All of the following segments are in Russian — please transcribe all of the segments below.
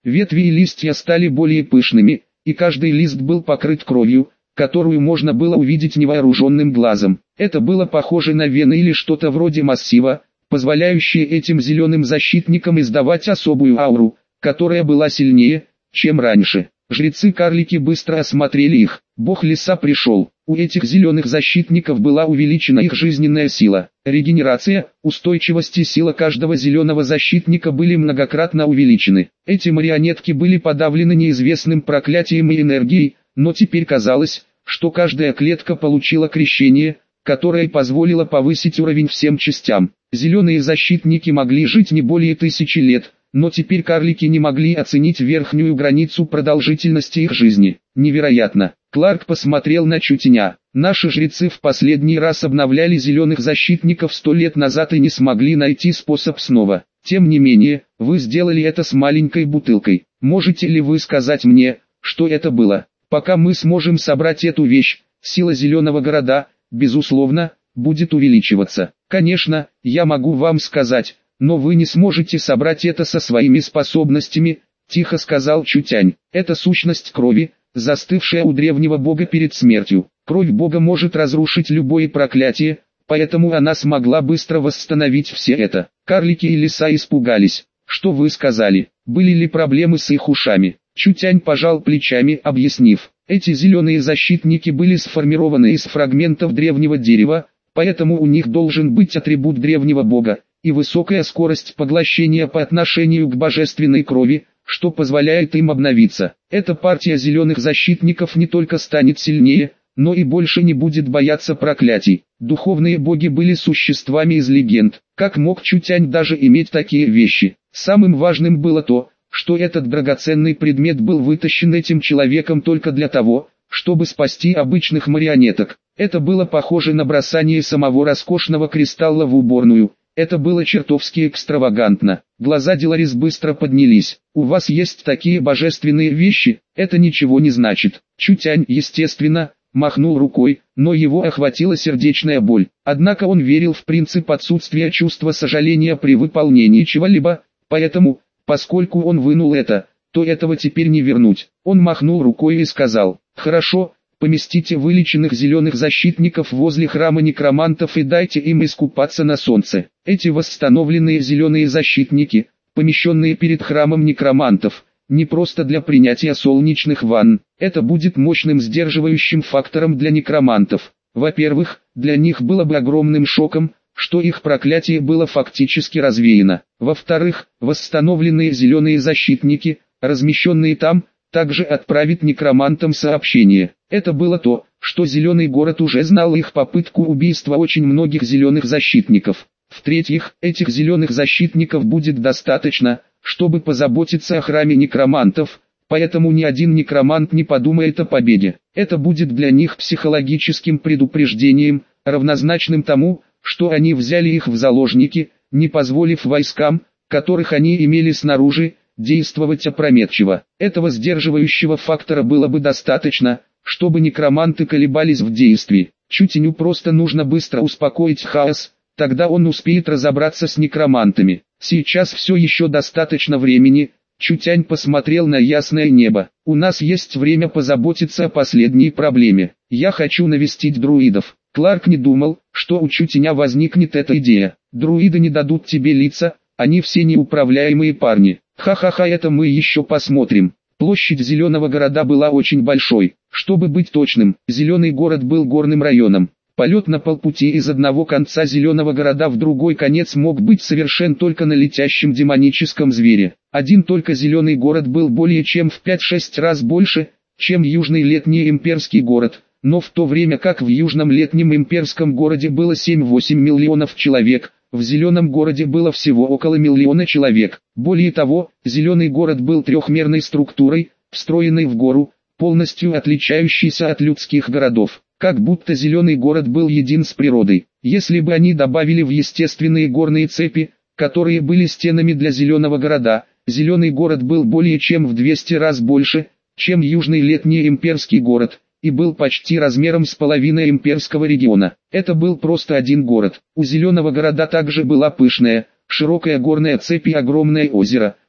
Ветви и листья стали более пышными, и каждый лист был покрыт кровью, которую можно было увидеть невооруженным глазом. Это было похоже на вены или что-то вроде массива, позволяющее этим зеленым защитникам издавать особую ауру, которая была сильнее, чем раньше. Жрецы-карлики быстро осмотрели их. Бог леса пришел. У этих зеленых защитников была увеличена их жизненная сила. Регенерация, устойчивость и сила каждого зеленого защитника были многократно увеличены. Эти марионетки были подавлены неизвестным проклятием и энергией, но теперь казалось, что каждая клетка получила крещение, которое позволило повысить уровень всем частям. Зеленые защитники могли жить не более 1000 лет, но теперь карлики не могли оценить верхнюю границу продолжительности их жизни. Невероятно. Кларк посмотрел на Чутеня. Наши жрецы в последний раз обновляли зеленых защитников 100 лет назад и не смогли найти способ снова. Тем не менее, вы сделали это с маленькой бутылкой. Можете ли вы сказать мне, что это было? Пока мы сможем собрать эту вещь, сила зеленого города, безусловно, будет увеличиваться. Конечно, я могу вам сказать, но вы не сможете собрать это со своими способностями, тихо сказал Чутянь. Это сущность крови, застывшая у древнего бога перед смертью. Кровь бога может разрушить любое проклятие, поэтому она смогла быстро восстановить все это. Карлики и лиса испугались. Что вы сказали? Были ли проблемы с их ушами? Чутянь пожал плечами, объяснив. Эти зеленые защитники были сформированы из фрагментов древнего дерева, поэтому у них должен быть атрибут древнего бога и высокая скорость поглощения по отношению к божественной крови, что позволяет им обновиться. Эта партия зеленых защитников не только станет сильнее, но и больше не будет бояться проклятий. Духовные боги были существами из легенд. Как мог Чутянь даже иметь такие вещи? Самым важным было то, что этот драгоценный предмет был вытащен этим человеком только для того, чтобы спасти обычных марионеток. Это было похоже на бросание самого роскошного кристалла в уборную. Это было чертовски экстравагантно. Глаза Деларис быстро поднялись. У вас есть такие божественные вещи, это ничего не значит. Чутянь, естественно, махнул рукой, но его охватила сердечная боль. Однако он верил в принцип отсутствия чувства сожаления при выполнении чего-либо, поэтому, поскольку он вынул это, то этого теперь не вернуть. Он махнул рукой и сказал: «Хорошо, поместите вылеченных зеленых защитников возле храма некромантов и дайте им искупаться на солнце». Эти восстановленные зеленые защитники, помещенные перед храмом некромантов, не просто для принятия солнечных ванн, это будет мощным сдерживающим фактором для некромантов. Во-первых, для них было бы огромным шоком, что их проклятие было фактически развеяно. Во-вторых, восстановленные зеленые защитники, размещенные там, также отправит некромантам сообщение. Это было то, что Зеленый город уже знал их попытку убийства очень многих зеленых защитников. В-третьих, этих зеленых защитников будет достаточно, чтобы позаботиться о храме некромантов, поэтому ни один некромант не подумает о победе. Это будет для них психологическим предупреждением, равнозначным тому, что они взяли их в заложники, не позволив войскам, которых они имели снаружи, действовать опрометчиво. Этого сдерживающего фактора было бы достаточно, чтобы некроманты колебались в действии. Чутеню просто нужно быстро успокоить хаос, тогда он успеет разобраться с некромантами. Сейчас все еще достаточно времени. Чутянь посмотрел на ясное небо. У нас есть время позаботиться о последней проблеме. Я хочу навестить друидов. Кларк не думал, что у Чутеня возникнет эта идея. Друиды не дадут тебе лица, они все неуправляемые парни. Ха-ха-ха, это мы еще посмотрим. Площадь Зеленого города была очень большой. Чтобы быть точным, Зеленый город был горным районом. Полет на полпути из одного конца Зеленого города в другой конец мог быть совершен только на летящем демоническом звере. Один только Зеленый город был более чем в 5-6 раз больше, чем Южный летний имперский город, но в то время как в Южном летнем имперском городе было 7-8 миллионов человек, в Зеленом городе было всего около миллиона человек. Более того, Зеленый город был трехмерной структурой, встроенной в гору, полностью отличающейся от людских городов. Как будто Зеленый город был един с природой. Если бы они добавили в естественные горные цепи, которые были стенами для Зеленого города, Зеленый город был более чем в 200 раз больше, чем Южный летний имперский город, и был почти размером с половиной имперского региона. Это был просто один город. У Зеленого города также была пышная, широкая горная цепь и огромное озеро,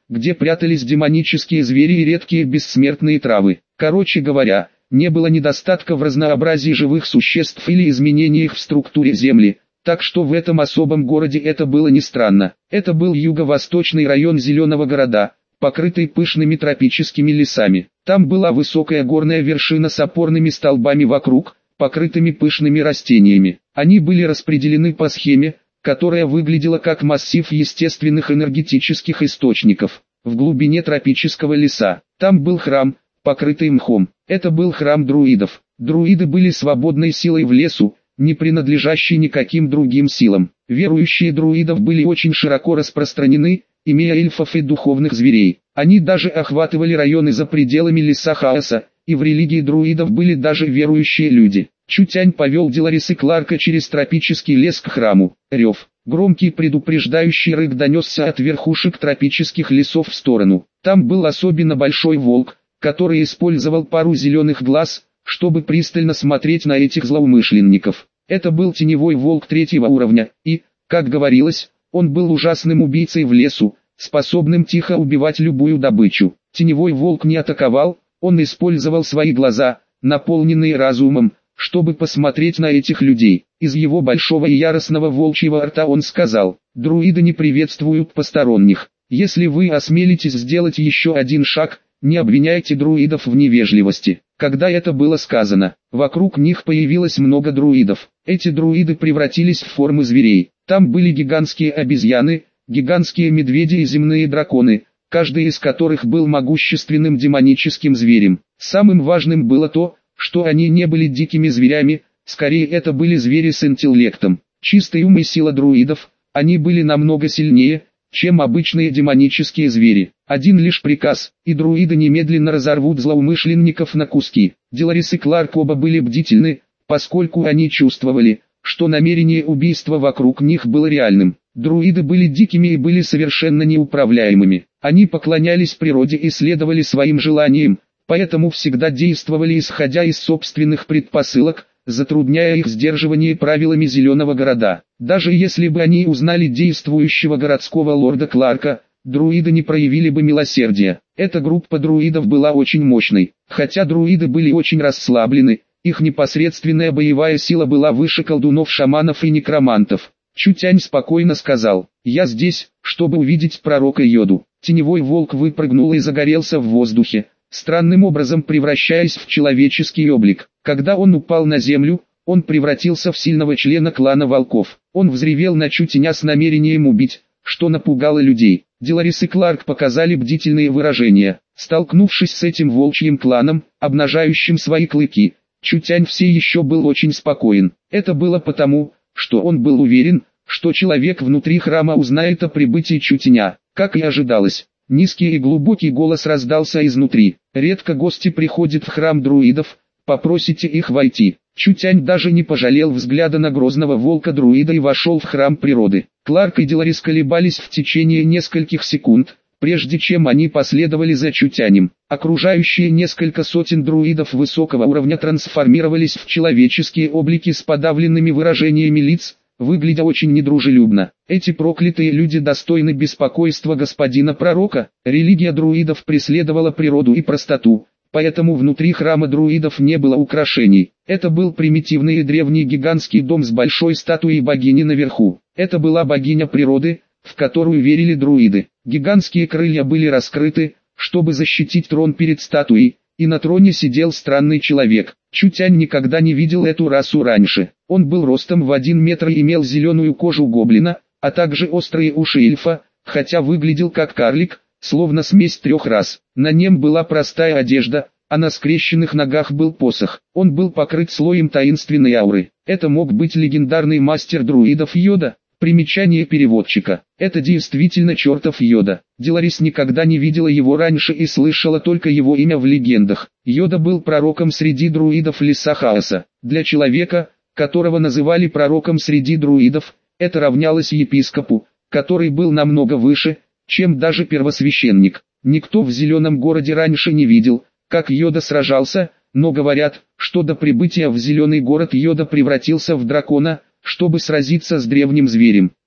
где прятались демонические звери и редкие бессмертные травы. Короче говоря, не было недостатка в разнообразии живых существ или изменениях в структуре Земли, так что в этом особом городе это было не странно. Это был юго-восточный район Зеленого города, покрытый пышными тропическими лесами. Там была высокая горная вершина с опорными столбами вокруг, покрытыми пышными растениями. Они были распределены по схеме, которая выглядела как массив естественных энергетических источников. В глубине тропического леса, там был храм, покрытый мхом. Это был храм друидов. Друиды были свободной силой в лесу, не принадлежащей никаким другим силам. Верующие друидов были очень широко распространены, имея эльфов и духовных зверей. Они даже охватывали районы за пределами леса хаоса, и в религии друидов были даже верующие люди. Чутянь повел Деларисы Кларка через тропический лес к храму. Рев, громкий предупреждающий рык донесся от верхушек тропических лесов в сторону. Там был особенно большой волк, который использовал пару зеленых глаз, чтобы пристально смотреть на этих злоумышленников. Это был теневой волк 3-го уровня, и, как говорилось, он был ужасным убийцей в лесу, способным тихо убивать любую добычу. Теневой волк не атаковал, он использовал свои глаза, наполненные разумом, чтобы посмотреть на этих людей. Из его большого и яростного волчьего рта он сказал: «Друиды не приветствуют посторонних. Если вы осмелитесь сделать еще один шаг, не обвиняйте друидов в невежливости». Когда это было сказано, вокруг них появилось много друидов. Эти друиды превратились в формы зверей. Там были гигантские обезьяны, гигантские медведи и земные драконы, каждый из которых был могущественным демоническим зверем. Самым важным было то, что они не были дикими зверями, скорее это были звери с интеллектом. Чистый ум и сила друидов, они были намного сильнее, чем обычные демонические звери. Один лишь приказ, и друиды немедленно разорвут злоумышленников на куски. Деларис и Кларк оба были бдительны, поскольку они чувствовали, что намерение убийства вокруг них было реальным. Друиды были дикими и были совершенно неуправляемыми. Они поклонялись природе и следовали своим желаниям, поэтому всегда действовали исходя из собственных предпосылок, затрудняя их сдерживание правилами Зеленого города. Даже если бы они узнали действующего городского лорда Кларка, друиды не проявили бы милосердия. Эта группа друидов была очень мощной. Хотя друиды были очень расслаблены, их непосредственная боевая сила была выше колдунов, шаманов и некромантов. Чутянь спокойно сказал: «Я здесь, чтобы увидеть пророка Йоду». Теневой волк выпрыгнул и загорелся в воздухе, странным образом превращаясь в человеческий облик. Когда он упал на землю, он превратился в сильного члена клана волков. Он взревел на Чутяня с намерением убить, что напугало людей. Деларис и Кларк показали бдительные выражения. Столкнувшись с этим волчьим кланом, обнажающим свои клыки, Чутянь все еще был очень спокоен. Это было потому, что он был уверен, что человек внутри храма узнает о прибытии Чутяня. Как и ожидалось, низкий и глубокий голос раздался изнутри: «Редко гости приходят в храм друидов, попросите их войти». Чутянь даже не пожалел взгляда на грозного волка-друида и вошел в храм природы. Кларк и Деларис колебались в течение нескольких секунд, прежде чем они последовали за Чутянем. Окружающие несколько сотен друидов высокого уровня трансформировались в человеческие облики с подавленными выражениями лиц, выглядя очень недружелюбно. Эти проклятые люди достойны беспокойства господина пророка. Религия друидов преследовала природу и простоту, поэтому внутри храма друидов не было украшений. Это был примитивный и древний гигантский дом с большой статуей богини наверху. Это была богиня природы, в которую верили друиды. Гигантские крылья были раскрыты, чтобы защитить трон перед статуей, и на троне сидел странный человек. Чутянь никогда не видел эту расу раньше. Он был ростом в 1 метр и имел зеленую кожу гоблина, а также острые уши эльфа, хотя выглядел как карлик, словно смесь 3 рас. На нем была простая одежда, а на скрещенных ногах был посох. Он был покрыт слоем таинственной ауры. Это мог быть легендарный мастер друидов Йода. Примечание переводчика: это действительно чертов Йода. Деларис никогда не видела его раньше и слышала только его имя в легендах. Йода был пророком среди друидов леса хаоса. Для человека, которого называли пророком среди друидов, это равнялось епископу, который был намного выше, чем даже первосвященник. Никто в Зеленом городе раньше не видел, как Йода сражался, но говорят, что до прибытия в Зеленый город Йода превратился в дракона, чтобы сразиться с древним зверем.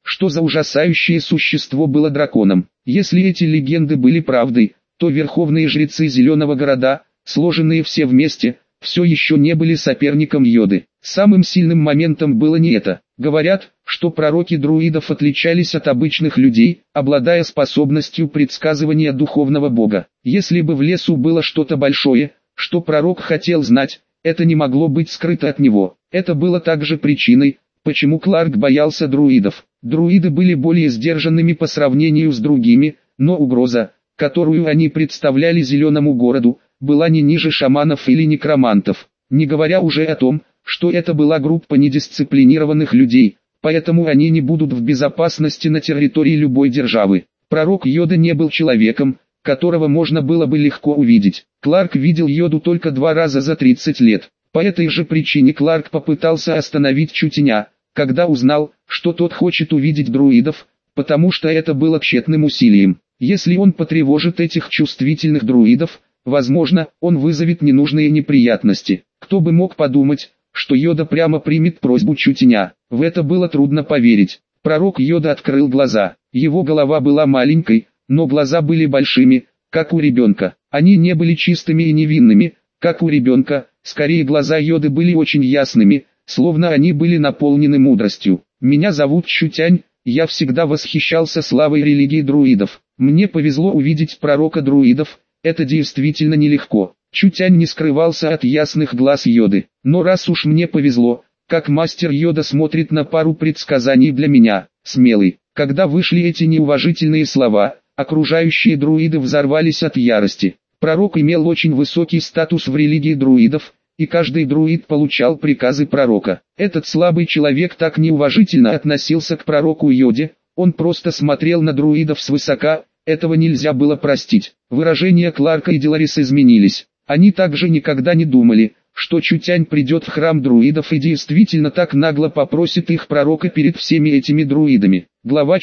Что за ужасающее существо было драконом? Если эти легенды были правдой, то верховные жрецы Зеленого города, сложенные все вместе, все еще не были соперником Йоды. Самым сильным моментом было не это. Говорят, что пророки друидов отличались от обычных людей, обладая способностью предсказывания духовного бога. Если бы в лесу было что-то большое, что пророк хотел знать, это не могло быть скрыто от него. Это было также причиной, почему Кларк боялся друидов. Друиды были более сдержанными по сравнению с другими, но угроза, которую они представляли Зеленому городу, была не ниже шаманов или некромантов. Не говоря уже о том, что это была группа недисциплинированных людей, поэтому они не будут в безопасности на территории любой державы. Пророк Йода не был человеком, которого можно было бы легко увидеть. Кларк видел Йоду только 2 раза за 30 лет. По этой же причине Кларк попытался остановить Чутеня, когда узнал, что тот хочет увидеть друидов, потому что это было тщетным усилием. Если он потревожит этих чувствительных друидов, возможно, он вызовет ненужные неприятности. Кто бы мог подумать, что Йода прямо примет просьбу Чутеня. В это было трудно поверить. Пророк Йода открыл глаза. Его голова была маленькой, но глаза были большими, как у ребенка. Они не были чистыми и невинными, как у ребенка, скорее глаза Йоды были очень ясными, словно они были наполнены мудростью. «Меня зовут Чутянь, я всегда восхищался славой религии друидов. Мне повезло увидеть пророка друидов, это действительно нелегко». Чутянь не скрывался от ясных глаз Йоды. «Но раз уж мне повезло, как мастер Йода смотрит на пару предсказаний для меня, смелый». Когда вышли эти неуважительные слова, окружающие друиды взорвались от ярости. Пророк имел очень высокий статус в религии друидов, и каждый друид получал приказы пророка. Этот слабый человек так неуважительно относился к пророку Йоде, он просто смотрел на друидов свысока, этого нельзя было простить. Выражения Кларка и Деларис изменились. Они также никогда не думали, что Чутянь придет в храм друидов и действительно так нагло попросит их пророка перед всеми этими друидами. Глава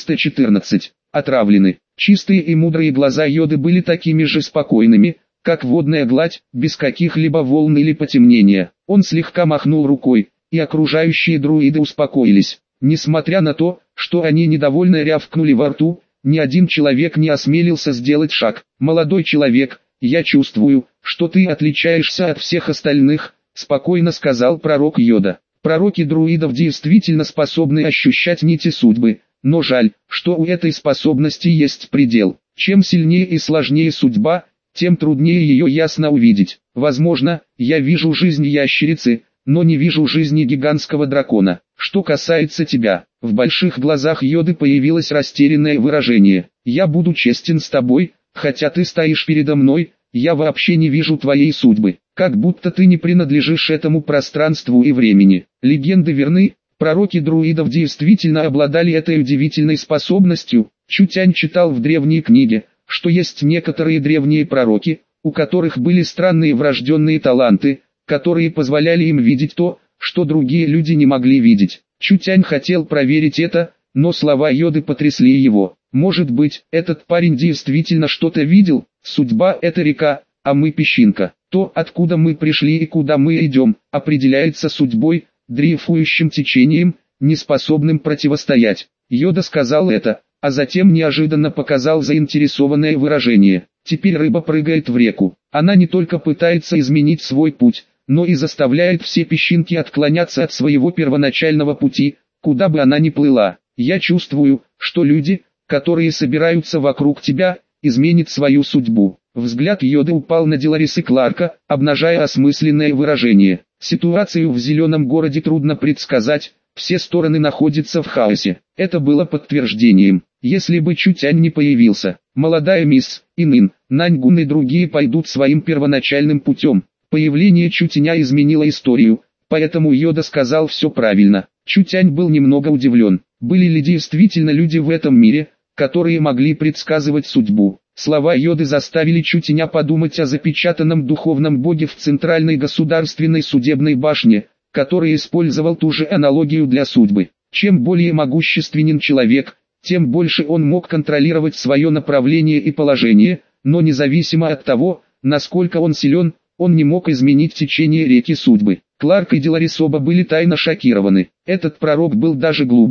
414. Отравлены. Чистые и мудрые глаза Йоды были такими же спокойными, как водная гладь, без каких-либо волн или потемнения. Он слегка махнул рукой, и окружающие друиды успокоились. Несмотря на то, что они недовольно рявкнули во рту, ни один человек не осмелился сделать шаг. «Молодой человек, я чувствую, что ты отличаешься от всех остальных», — спокойно сказал пророк Йода. Пророки друидов действительно способны ощущать нити судьбы, но жаль, что у этой способности есть предел. Чем сильнее и сложнее судьба, тем труднее ее ясно увидеть. Возможно, я вижу жизнь ящерицы, но не вижу жизни гигантского дракона. Что касается тебя, в больших глазах Йоды появилось растерянное выражение. «Я буду честен с тобой, хотя ты стоишь передо мной, я вообще не вижу твоей судьбы, как будто ты не принадлежишь этому пространству и времени». Легенды верны, пророки друидов действительно обладали этой удивительной способностью. Чутянь читал в древней книге, что есть некоторые древние пророки, у которых были странные врожденные таланты, которые позволяли им видеть то, что другие люди не могли видеть. Чутянь хотел проверить это, но слова Йоды потрясли его. Может быть, этот парень действительно что-то видел? Судьба – это река, а мы песчинка. То, откуда мы пришли и куда мы идем, определяется судьбой, дрейфующим течением, неспособным противостоять. Йода сказал это, а затем неожиданно показал заинтересованное выражение. Теперь рыба прыгает в реку. Она не только пытается изменить свой путь, но и заставляет все песчинки отклоняться от своего первоначального пути, куда бы она ни плыла. Я чувствую, что люди, которые собираются вокруг тебя, изменят свою судьбу. Взгляд Йоды упал на Деларис и Кларка, обнажая осмысленное выражение. Ситуацию в Зеленом городе трудно предсказать, все стороны находятся в хаосе. Это было подтверждением. Если бы Чутянь не появился, молодая мисс Инын, Наньгун и другие пойдут своим первоначальным путем. Появление Чутяня изменило историю, поэтому Йода сказал все правильно. Чутянь был немного удивлен. Были ли действительно люди в этом мире, которые могли предсказывать судьбу? Слова Йоды заставили Чутяня подумать о запечатанном духовном боге в центральной государственной судебной башне, который использовал ту же аналогию для судьбы. Чем более могущественен человек, тем больше он мог контролировать свое направление и положение, но независимо от того, насколько он силен, он не мог изменить течение реки судьбы. Кларк и Деларис оба были тайно шокированы. Этот пророк был даже глубже,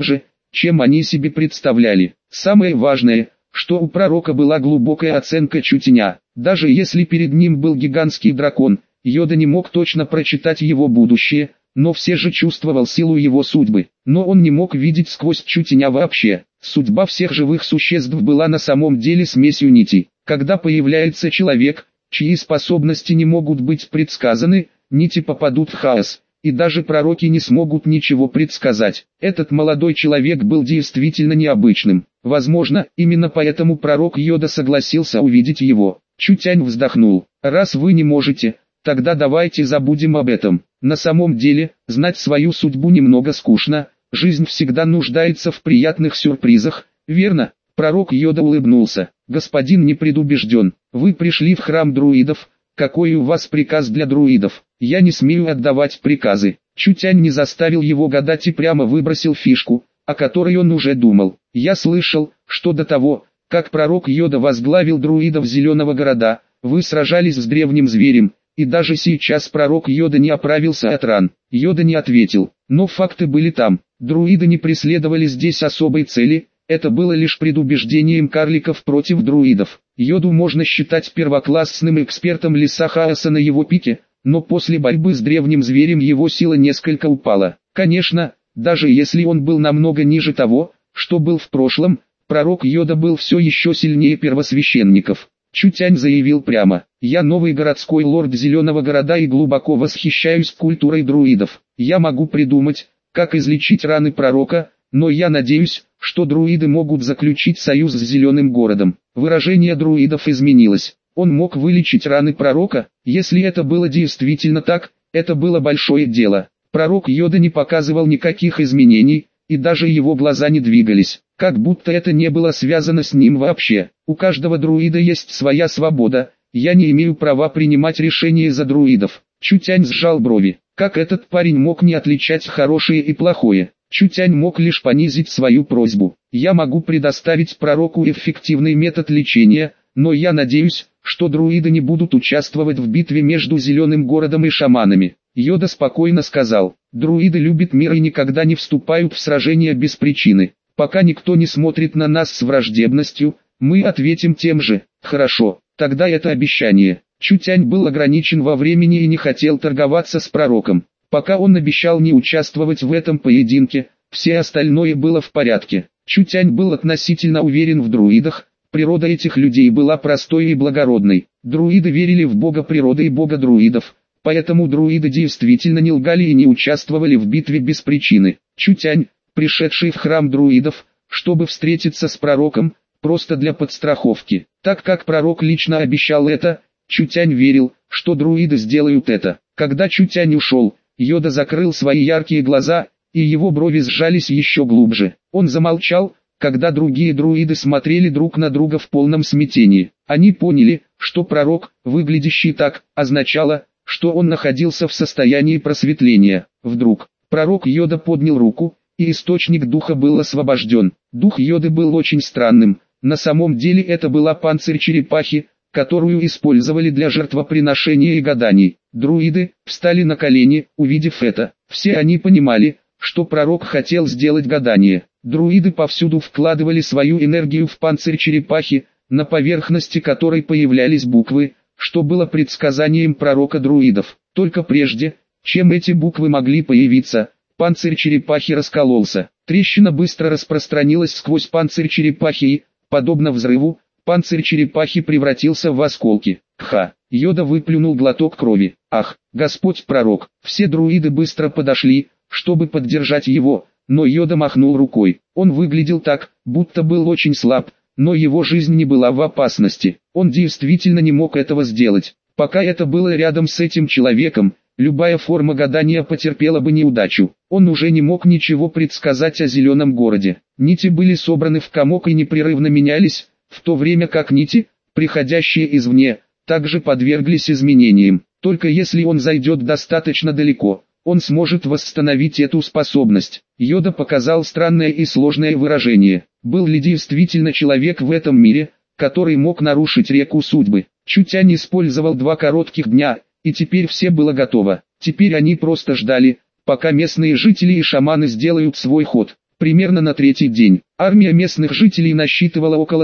чем они себе представляли. Самое важное, что у пророка была глубокая оценка чутья. Даже если перед ним был гигантский дракон, Йода не мог точно прочитать его будущее, но все же чувствовал силу его судьбы. Но он не мог видеть сквозь чутья вообще. Судьба всех живых существ была на самом деле смесью нитей. Когда появляется человек, чьи способности не могут быть предсказаны, нити попадут в хаос, и даже пророки не смогут ничего предсказать. Этот молодой человек был действительно необычным. Возможно, именно поэтому пророк Йода согласился увидеть его. Чутянь вздохнул. «Раз вы не можете, тогда давайте забудем об этом. На самом деле, знать свою судьбу немного скучно, жизнь всегда нуждается в приятных сюрпризах, верно?» Пророк Йода улыбнулся. «Господин не предубежден, вы пришли в храм друидов, какой у вас приказ для друидов?» «Я не смею отдавать приказы». Чутянь не заставил его гадать и прямо выбросил фишку, о которой он уже думал. «Я слышал, что до того, как пророк Йода возглавил друидов Зеленого города, вы сражались с древним зверем, и даже сейчас пророк Йода не оправился от ран». Йода не ответил, но факты были там. Друиды не преследовали здесь особой цели, это было лишь предубеждением карликов против друидов. Йоду можно считать первоклассным экспертом леса хаоса на его пике, но после борьбы с древним зверем его сила несколько упала. Конечно, даже если он был намного ниже того, что был в прошлом, пророк Йода был все еще сильнее первосвященников. Чутянь заявил прямо: «Я новый городской лорд Зеленого города и глубоко восхищаюсь культурой друидов. Я могу придумать, как излечить раны пророка, но я надеюсь, что друиды могут заключить союз с Зеленым городом». Выражение друидов изменилось. Он мог вылечить раны пророка? Если это было действительно так, это было большое дело. Пророк Йода не показывал никаких изменений, и даже его глаза не двигались, как будто это не было связано с ним вообще. У каждого друида есть своя свобода, я не имею права принимать решения за друидов. Чутянь сжал брови. Как этот парень мог не отличать хорошее и плохое? Чутянь мог лишь понизить свою просьбу. «Я могу предоставить пророку эффективный метод лечения, но я надеюсь, что друиды не будут участвовать в битве между Зеленым городом и шаманами». Йода спокойно сказал: «Друиды любят мир и никогда не вступают в сражения без причины. Пока никто не смотрит на нас с враждебностью, мы ответим тем же». «Хорошо, тогда это обещание». Чутянь был ограничен во времени и не хотел торговаться с пророком. Пока он обещал не участвовать в этом поединке, все остальное было в порядке. Чутянь был относительно уверен в друидах. Природа этих людей была простой и благородной. Друиды верили в бога природы и бога друидов, поэтому друиды действительно не лгали и не участвовали в битве без причины. Чутянь, пришедший в храм друидов, чтобы встретиться с пророком, просто для подстраховки. Так как пророк лично обещал это, Чутянь верил, что друиды сделают это. Когда Чутянь ушел, Йода закрыл свои яркие глаза, и его брови сжались еще глубже. Он замолчал, когда другие друиды смотрели друг на друга в полном смятении. Они поняли, что пророк, выглядящий так, означало, что он находился в состоянии просветления. Вдруг, пророк Йода поднял руку, и источник духа был освобожден. Дух Йоды был очень странным. На самом деле это была панцирь черепахи, которую использовали для жертвоприношения и гаданий. Друиды встали на колени, увидев это. Все они понимали, что пророк хотел сделать гадание. Друиды повсюду вкладывали свою энергию в панцирь черепахи, на поверхности которой появлялись буквы, что было предсказанием пророка друидов. Только прежде, чем эти буквы могли появиться, панцирь черепахи раскололся. Трещина быстро распространилась сквозь панцирь черепахи и, подобно взрыву, панцирь черепахи превратился в осколки. Ха! Йода выплюнул глоток крови. Ах, Господь пророк! Все друиды быстро подошли, чтобы поддержать его, но Йода махнул рукой. Он выглядел так, будто был очень слаб, но его жизнь не была в опасности. Он действительно не мог этого сделать. Пока это было рядом с этим человеком, любая форма гадания потерпела бы неудачу. Он уже не мог ничего предсказать о Зеленом городе. Нити были собраны в комок и непрерывно менялись, в то время как нити, приходящие извне, также подверглись изменениям. Только если он зайдет достаточно далеко, он сможет восстановить эту способность. Йода показал странное и сложное выражение. Был ли действительно человек в этом мире, который мог нарушить реку судьбы? Чутянь использовал 2 коротких дня, и теперь все было готово. Теперь они просто ждали, пока местные жители и шаманы сделают свой ход. Примерно на третий день, армия местных жителей насчитывала около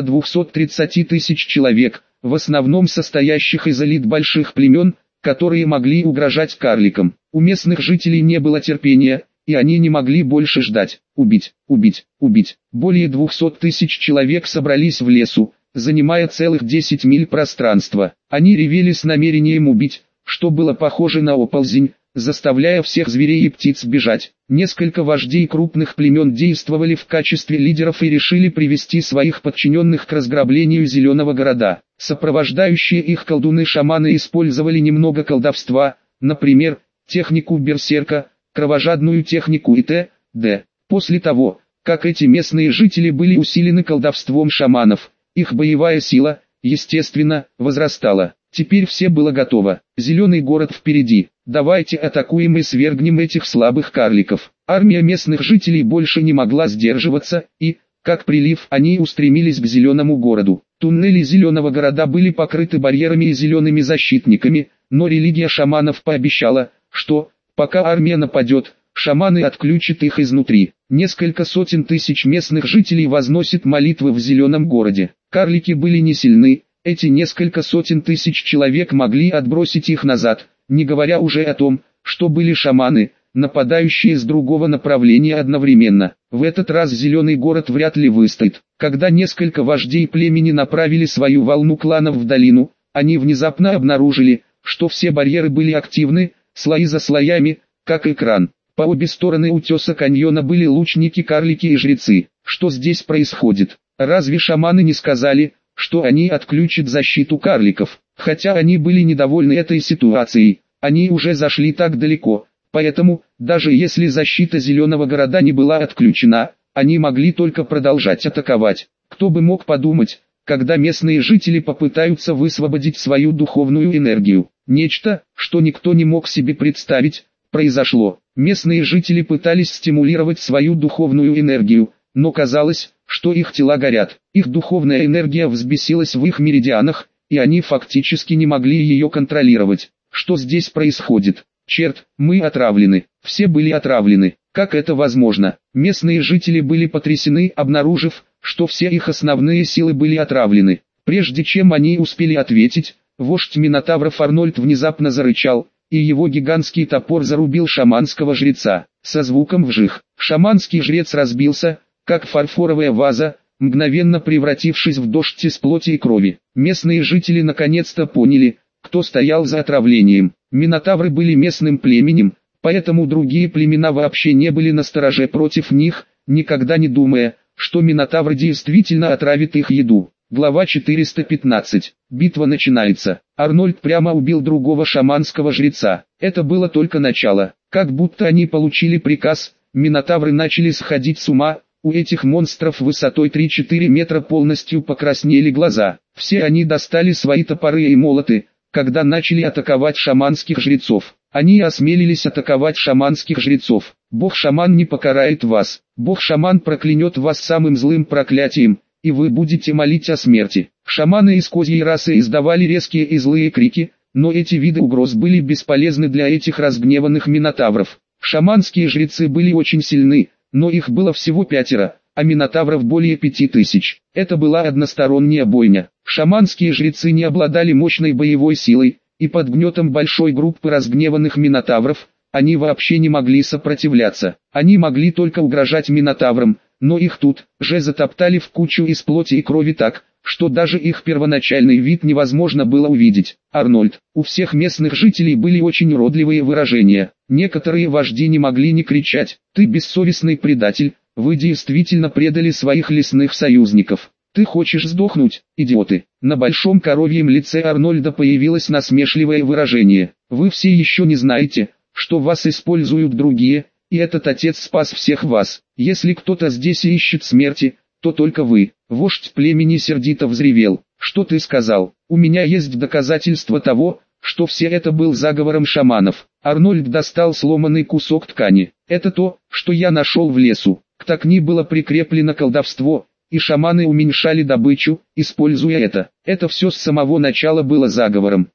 230 тысяч человек, в основном состоящих из элит больших племен, которые могли угрожать карликам. У местных жителей не было терпения, и они не могли больше ждать. Убить, убить, убить. Более 200 тысяч человек собрались в лесу, занимая целых 10 миль пространства. Они ревели с намерением убить, что было похоже на оползень, заставляя всех зверей и птиц бежать. Несколько вождей крупных племен действовали в качестве лидеров и решили привести своих подчиненных к разграблению зеленого города. Сопровождающие их колдуны-шаманы использовали немного колдовства, например, технику берсерка, кровожадную технику и т.д. После того, как эти местные жители были усилены колдовством шаманов, их боевая сила, естественно, возрастала. Теперь все было готово. Зеленый город впереди. Давайте атакуем и свергнем этих слабых карликов. Армия местных жителей больше не могла сдерживаться, и, как прилив, они устремились к зеленому городу. Туннели зеленого города были покрыты барьерами и зелеными защитниками, но религия шаманов пообещала, что, пока армия нападет, шаманы отключат их изнутри. Несколько сотен тысяч местных жителей возносят молитвы в зеленом городе. Карлики были не сильны, эти несколько сотен тысяч человек могли отбросить их назад, не говоря уже о том, что были шаманы, нападающие с другого направления одновременно. В этот раз зеленый город вряд ли выстоит. Когда несколько вождей племени направили свою волну кланов в долину, они внезапно обнаружили, что все барьеры были активны, слои за слоями, как экран. По обе стороны утеса каньона были лучники, карлики и жрецы. Что здесь происходит? Разве шаманы не сказали, что они отключат защиту карликов? Хотя они были недовольны этой ситуацией, они уже зашли так далеко, поэтому, даже если защита зеленого города не была отключена, они могли только продолжать атаковать. Кто бы мог подумать, когда местные жители попытаются высвободить свою духовную энергию. Нечто, что никто не мог себе представить, произошло. Местные жители пытались стимулировать свою духовную энергию, но казалось, что их тела горят. Их духовная энергия взбесилась в их меридианах, и они фактически не могли ее контролировать. Что здесь происходит? Черт, мы отравлены. Все были отравлены. Как это возможно? Местные жители были потрясены, обнаружив, что все их основные силы были отравлены. Прежде чем они успели ответить, вождь Минотавров Арнольд внезапно зарычал, и его гигантский топор зарубил шаманского жреца. Со звуком вжих, шаманский жрец разбился, как фарфоровая ваза, мгновенно превратившись в дождь из плоти и крови. Местные жители наконец-то поняли, кто стоял за отравлением. Минотавры были местным племенем, поэтому другие племена вообще не были настороже против них, никогда не думая, что Минотавр действительно отравит их еду. Глава 415. Битва начинается. Арнольд прямо убил другого шаманского жреца. Это было только начало. Как будто они получили приказ, Минотавры начали сходить с ума. У этих монстров высотой 3-4 метра полностью покраснели глаза. Все они достали свои топоры и молоты, когда начали атаковать шаманских жрецов. Они осмелились атаковать шаманских жрецов. Бог-шаман не покарает вас. Бог-шаман проклянет вас самым злым проклятием, и вы будете молить о смерти. Шаманы из козьей расы издавали резкие и злые крики, но эти виды угроз были бесполезны для этих разгневанных минотавров. Шаманские жрецы были очень сильны, но их было всего 5, а минотавров более 5000. Это была односторонняя бойня. Шаманские жрецы не обладали мощной боевой силой, и под гнетом большой группы разгневанных минотавров, они вообще не могли сопротивляться. Они могли только угрожать минотаврам, но их тут же затоптали в кучу из плоти и крови так, что даже их первоначальный вид невозможно было увидеть. Арнольд, у всех местных жителей были очень уродливые выражения. Некоторые вожди не могли не кричать: «Ты бессовестный предатель, вы действительно предали своих лесных союзников. Ты хочешь сдохнуть, идиоты». На большом коровьем лице Арнольда появилось насмешливое выражение. «Вы все еще не знаете, что вас используют другие, и этот отец спас всех вас. Если кто-то здесь ищет смерти, то только вы». Вождь племени сердито взревел. «Что ты сказал? У меня есть доказательства того, что все это был заговором шаманов». Арнольд достал сломанный кусок ткани. «Это то, что я нашел в лесу. К ткани было прикреплено колдовство, и шаманы уменьшали добычу, используя это. Это все с самого начала было заговором.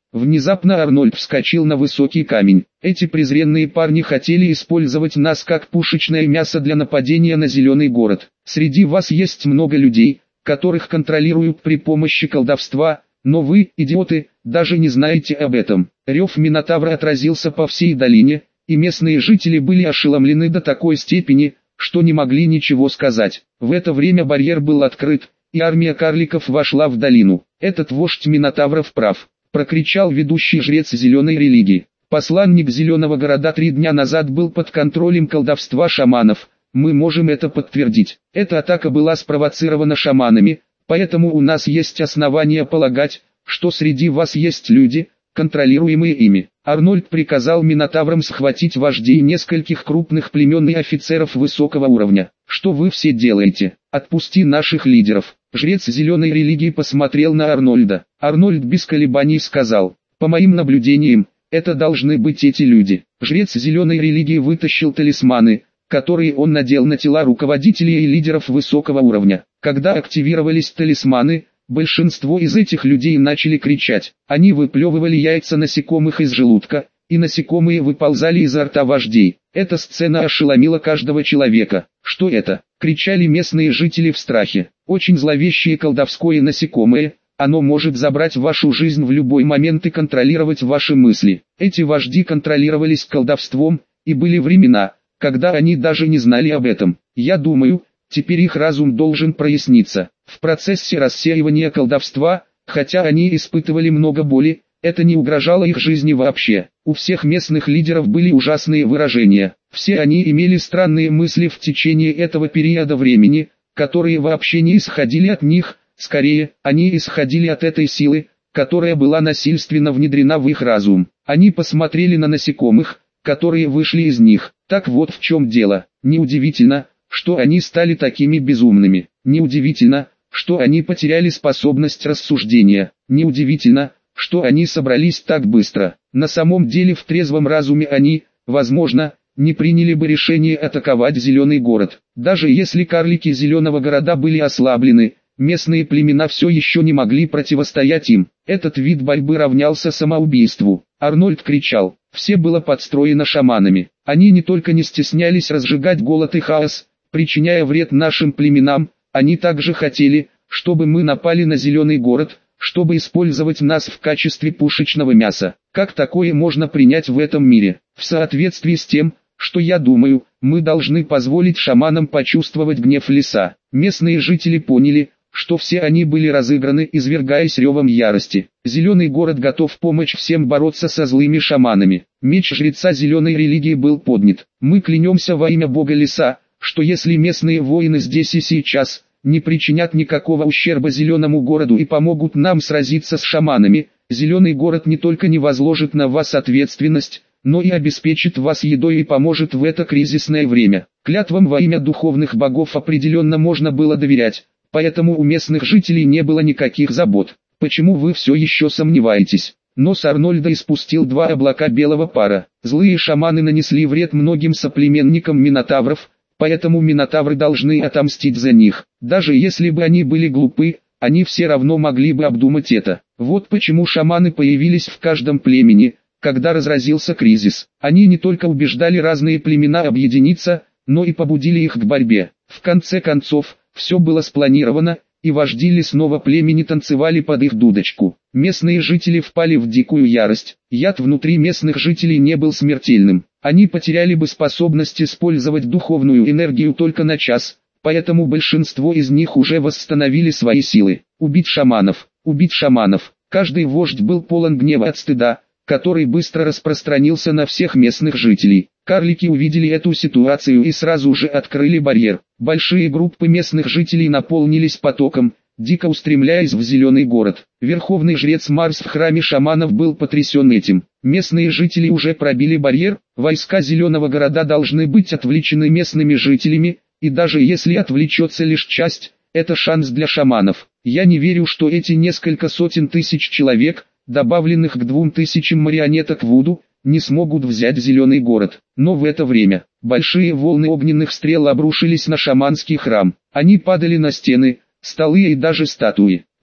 Внезапно Арнольд вскочил на высокий камень. Эти презренные парни хотели использовать нас как пушечное мясо для нападения на Зеленый город. Среди вас есть много людей, которых контролируют при помощи колдовства, но вы, идиоты, даже не знаете об этом. Рев Минотавра отразился по всей долине, и местные жители были ошеломлены до такой степени, что не могли ничего сказать. В это время барьер был открыт, и армия карликов вошла в долину. «Этот вождь Минотавров прав», — прокричал ведущий жрец зеленой религии. «Посланник Зеленого города 3 дня назад был под контролем колдовства шаманов, мы можем это подтвердить. Эта атака была спровоцирована шаманами, поэтому у нас есть основания полагать, что среди вас есть люди, контролируемые ими». Арнольд приказал Минотаврам схватить вождей нескольких крупных племен и офицеров высокого уровня. «Что вы все делаете? Отпусти наших лидеров». Жрец зеленой религии посмотрел на Арнольда. Арнольд без колебаний сказал: «По моим наблюдениям, это должны быть эти люди». Жрец зеленой религии вытащил талисманы, которые он надел на тела руководителей и лидеров высокого уровня. Когда активировались талисманы, большинство из этих людей начали кричать. Они выплевывали яйца насекомых из желудка, и насекомые выползали изо рта вождей. Эта сцена ошеломила каждого человека. «Что это?» — кричали местные жители в страхе. «Очень зловещее колдовское насекомое, оно может забрать вашу жизнь в любой момент и контролировать ваши мысли». Эти вожди контролировались колдовством, и были времена, когда они даже не знали об этом. Я думаю, теперь их разум должен проясниться. В процессе рассеивания колдовства, хотя они испытывали много боли, это не угрожало их жизни вообще. У всех местных лидеров были ужасные выражения. Все они имели странные мысли в течение этого периода времени, которые вообще не исходили от них, скорее, они исходили от этой силы, которая была насильственно внедрена в их разум. Они посмотрели на насекомых, которые вышли из них. Так вот в чем дело. Неудивительно, что они стали такими безумными. Неудивительно, что они потеряли способность рассуждения. Неудивительно, что они собрались так быстро. На самом деле в трезвом разуме они, возможно, не приняли бы решение атаковать Зеленый город. Даже если карлики Зеленого города были ослаблены, местные племена все еще не могли противостоять им. Этот вид борьбы равнялся самоубийству. Арнольд кричал. Все было подстроено шаманами. Они не только не стеснялись разжигать голод и хаос, причиняя вред нашим племенам, они также хотели, чтобы мы напали на Зеленый город, чтобы использовать нас в качестве пушечного мяса. Как такое можно принять в этом мире? В соответствии с тем, что я думаю, мы должны позволить шаманам почувствовать гнев леса. Местные жители поняли, что все они были разыграны, извергаясь ревом ярости. Зеленый город готов помочь всем бороться со злыми шаманами. Меч жреца зеленой религии был поднят. Мы клянемся во имя бога леса, что если местные воины здесь и сейчас не причинят никакого ущерба Зеленому городу и помогут нам сразиться с шаманами, Зеленый город не только не возложит на вас ответственность, но и обеспечит вас едой и поможет в это кризисное время. Клятвам во имя духовных богов определенно можно было доверять, поэтому у местных жителей не было никаких забот. Почему вы все еще сомневаетесь? Нос Арнольда испустил 2 облака белого пара. Злые шаманы нанесли вред многим соплеменникам Минотавров, поэтому Минотавры должны отомстить за них. Даже если бы они были глупы, они все равно могли бы обдумать это. Вот почему шаманы появились в каждом племени, когда разразился кризис. Они не только убеждали разные племена объединиться, но и побудили их к борьбе. В конце концов, все было спланировано, и вожди лесного племени танцевали под их дудочку. Местные жители впали в дикую ярость. Яд внутри местных жителей не был смертельным. Они потеряли бы способность использовать духовную энергию только на час, поэтому большинство из них уже восстановили свои силы. Убить шаманов, убить шаманов. Каждый вождь был полон гнева от стыда, который быстро распространился на всех местных жителей. Карлики увидели эту ситуацию и сразу же открыли барьер. Большие группы местных жителей наполнились потоком, дико устремляясь в Зеленый город. Верховный жрец Марс в храме шаманов был потрясен этим. Местные жители уже пробили барьер, войска Зеленого города должны быть отвлечены местными жителями, и даже если отвлечется лишь часть, это шанс для шаманов. Я не верю, что эти несколько сотен тысяч человек, добавленных к 2000 марионеток Вуду, не смогут взять Зеленый город. Но в это время, большие волны огненных стрел обрушились на шаманский храм. Они падали на стены, столы и даже статуи.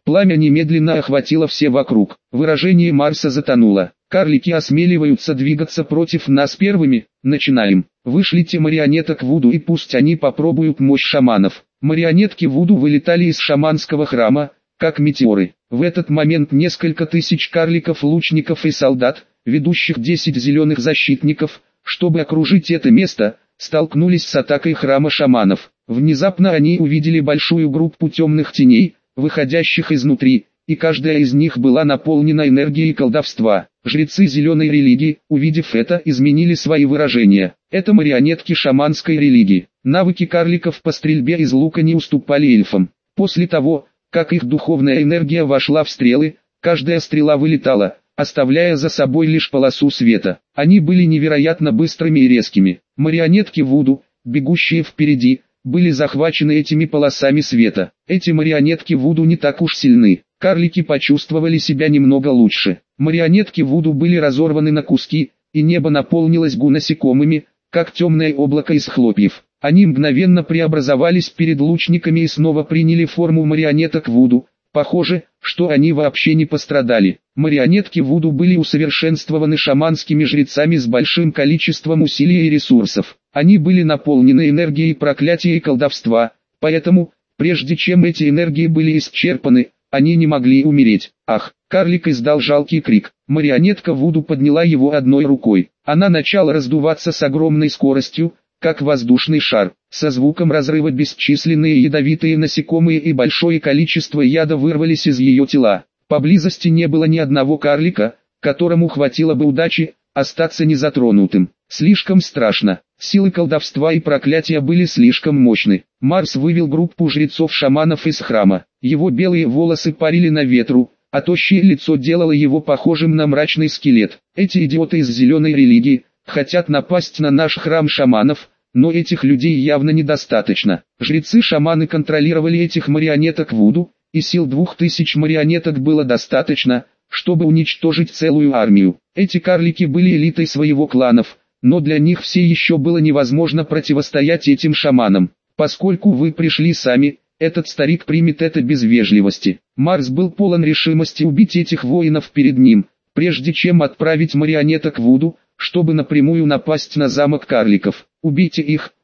Пламя немедленно охватило все вокруг. Выражение Марса затонуло. Карлики осмеливаются двигаться против нас первыми. Начинаем. Вышлите марионеток Вуду и пусть они попробуют мощь шаманов. Марионетки Вуду вылетали из шаманского храма, как метеоры. В этот момент несколько тысяч карликов, лучников и солдат, ведущих 10 зеленых защитников, чтобы окружить это место, столкнулись с атакой храма шаманов. Внезапно они увидели большую группу темных теней, выходящих изнутри, и каждая из них была наполнена энергией колдовства. Жрецы зеленой религии, увидев это, изменили свои выражения. Это марионетки шаманской религии. Навыки карликов по стрельбе из лука не уступали эльфам. После того, как их духовная энергия вошла в стрелы, каждая стрела вылетала, оставляя за собой лишь полосу света. Они были невероятно быстрыми и резкими. Марионетки Вуду, бегущие впереди, были захвачены этими полосами света. Эти марионетки Вуду не так уж сильны. Карлики почувствовали себя немного лучше. Марионетки Вуду были разорваны на куски, и небо наполнилось насекомыми, как темное облако из хлопьев. Они мгновенно преобразовались перед лучниками и снова приняли форму марионеток Вуду. Похоже, что они вообще не пострадали. Марионетки Вуду были усовершенствованы шаманскими жрецами с большим количеством усилий и ресурсов. Они были наполнены энергией проклятия и колдовства, поэтому, прежде чем эти энергии были исчерпаны, они не могли умереть. Ах, карлик издал жалкий крик. Марионетка Вуду подняла его одной рукой. Она начала раздуваться с огромной скоростью, как воздушный шар. Со звуком разрыва бесчисленные ядовитые насекомые и большое количество яда вырвались из ее тела. Поблизости не было ни одного карлика, которому хватило бы удачи остаться незатронутым. Слишком страшно. Силы колдовства и проклятия были слишком мощны. Марс вывел группу жрецов-шаманов из храма. Его белые волосы парили на ветру, а тощее лицо делало его похожим на мрачный скелет. Эти идиоты из зеленой религии хотят напасть на наш храм шаманов, но этих людей явно недостаточно. Жрецы-шаманы контролировали этих марионеток Вуду, и сил 2000 марионеток было достаточно, чтобы уничтожить целую армию. Эти карлики были элитой своего кланов, но для них все еще было невозможно противостоять этим шаманам. Поскольку вы пришли сами, этот старик примет это без вежливости. Марс был полон решимости убить этих воинов перед ним, прежде чем отправить марионеток Вуду, чтобы напрямую напасть на замок карликов. Убейте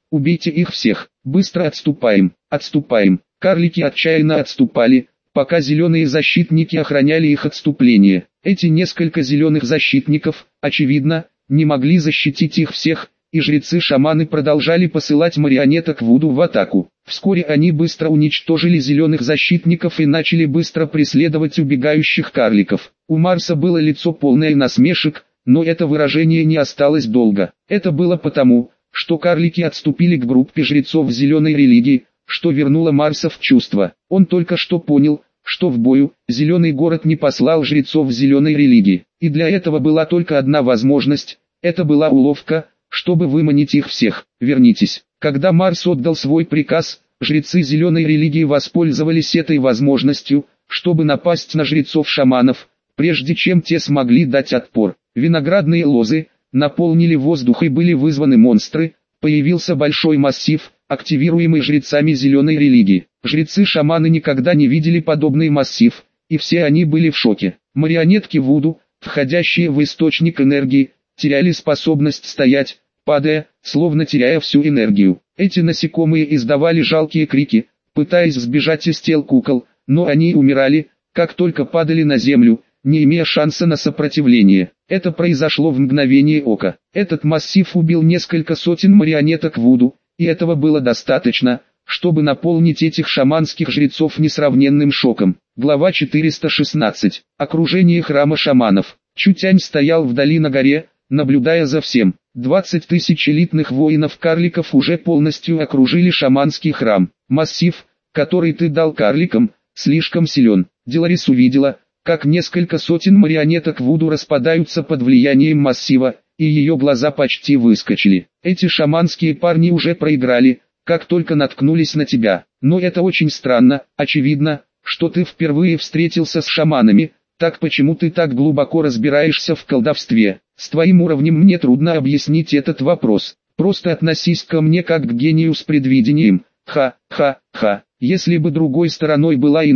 их всех, быстро отступаем, отступаем. Карлики отчаянно отступали, пока зеленые защитники охраняли их отступление. Эти несколько зеленых защитников, очевидно, не могли защитить их всех, и жрецы-шаманы продолжали посылать марионеток Вуду в атаку. Вскоре они быстро уничтожили зеленых защитников и начали быстро преследовать убегающих карликов. У Марса было лицо полное насмешек, но это выражение не осталось долго. Это было потому, что карлики отступили к группе жрецов зеленой религии, что вернуло Марса в чувство. Он только что понял, что в бою зеленый город не послал жрецов зеленой религии, и для этого была только одна возможность, это была уловка, чтобы выманить их всех. Вернитесь. Когда Марс отдал свой приказ, жрецы зеленой религии воспользовались этой возможностью, чтобы напасть на жрецов-шаманов, прежде чем те смогли дать отпор. Виноградные лозы наполнили воздух и были вызваны монстры, появился большой массив, активируемый жрецами зеленой религии. Жрецы-шаманы никогда не видели подобный массив, и все они были в шоке. Марионетки Вуду, входящие в источник энергии, теряли способность стоять, падая, словно теряя всю энергию. Эти насекомые издавали жалкие крики, пытаясь сбежать из тел кукол, но они умирали, как только падали на землю, не имея шанса на сопротивление. Это произошло в мгновение ока. Этот массив убил несколько сотен марионеток Вуду, и этого было достаточно, чтобы наполнить этих шаманских жрецов несравненным шоком. Глава 416. Окружение храма шаманов. Чутянь стоял вдали на горе, наблюдая за всем. 20 тысяч элитных воинов-карликов уже полностью окружили шаманский храм. Массив, который ты дал карликам, слишком силен. Деларис увидела, как несколько сотен марионеток Вуду распадаются под влиянием массива, и ее глаза почти выскочили. Эти шаманские парни уже проиграли, как только наткнулись на тебя. Но это очень странно, очевидно, что ты впервые встретился с шаманами, так почему ты так глубоко разбираешься в колдовстве? С твоим уровнем мне трудно объяснить этот вопрос. Просто относись ко мне как к гению с предвидением. Ха-ха-ха. Если бы другой стороной была Инын,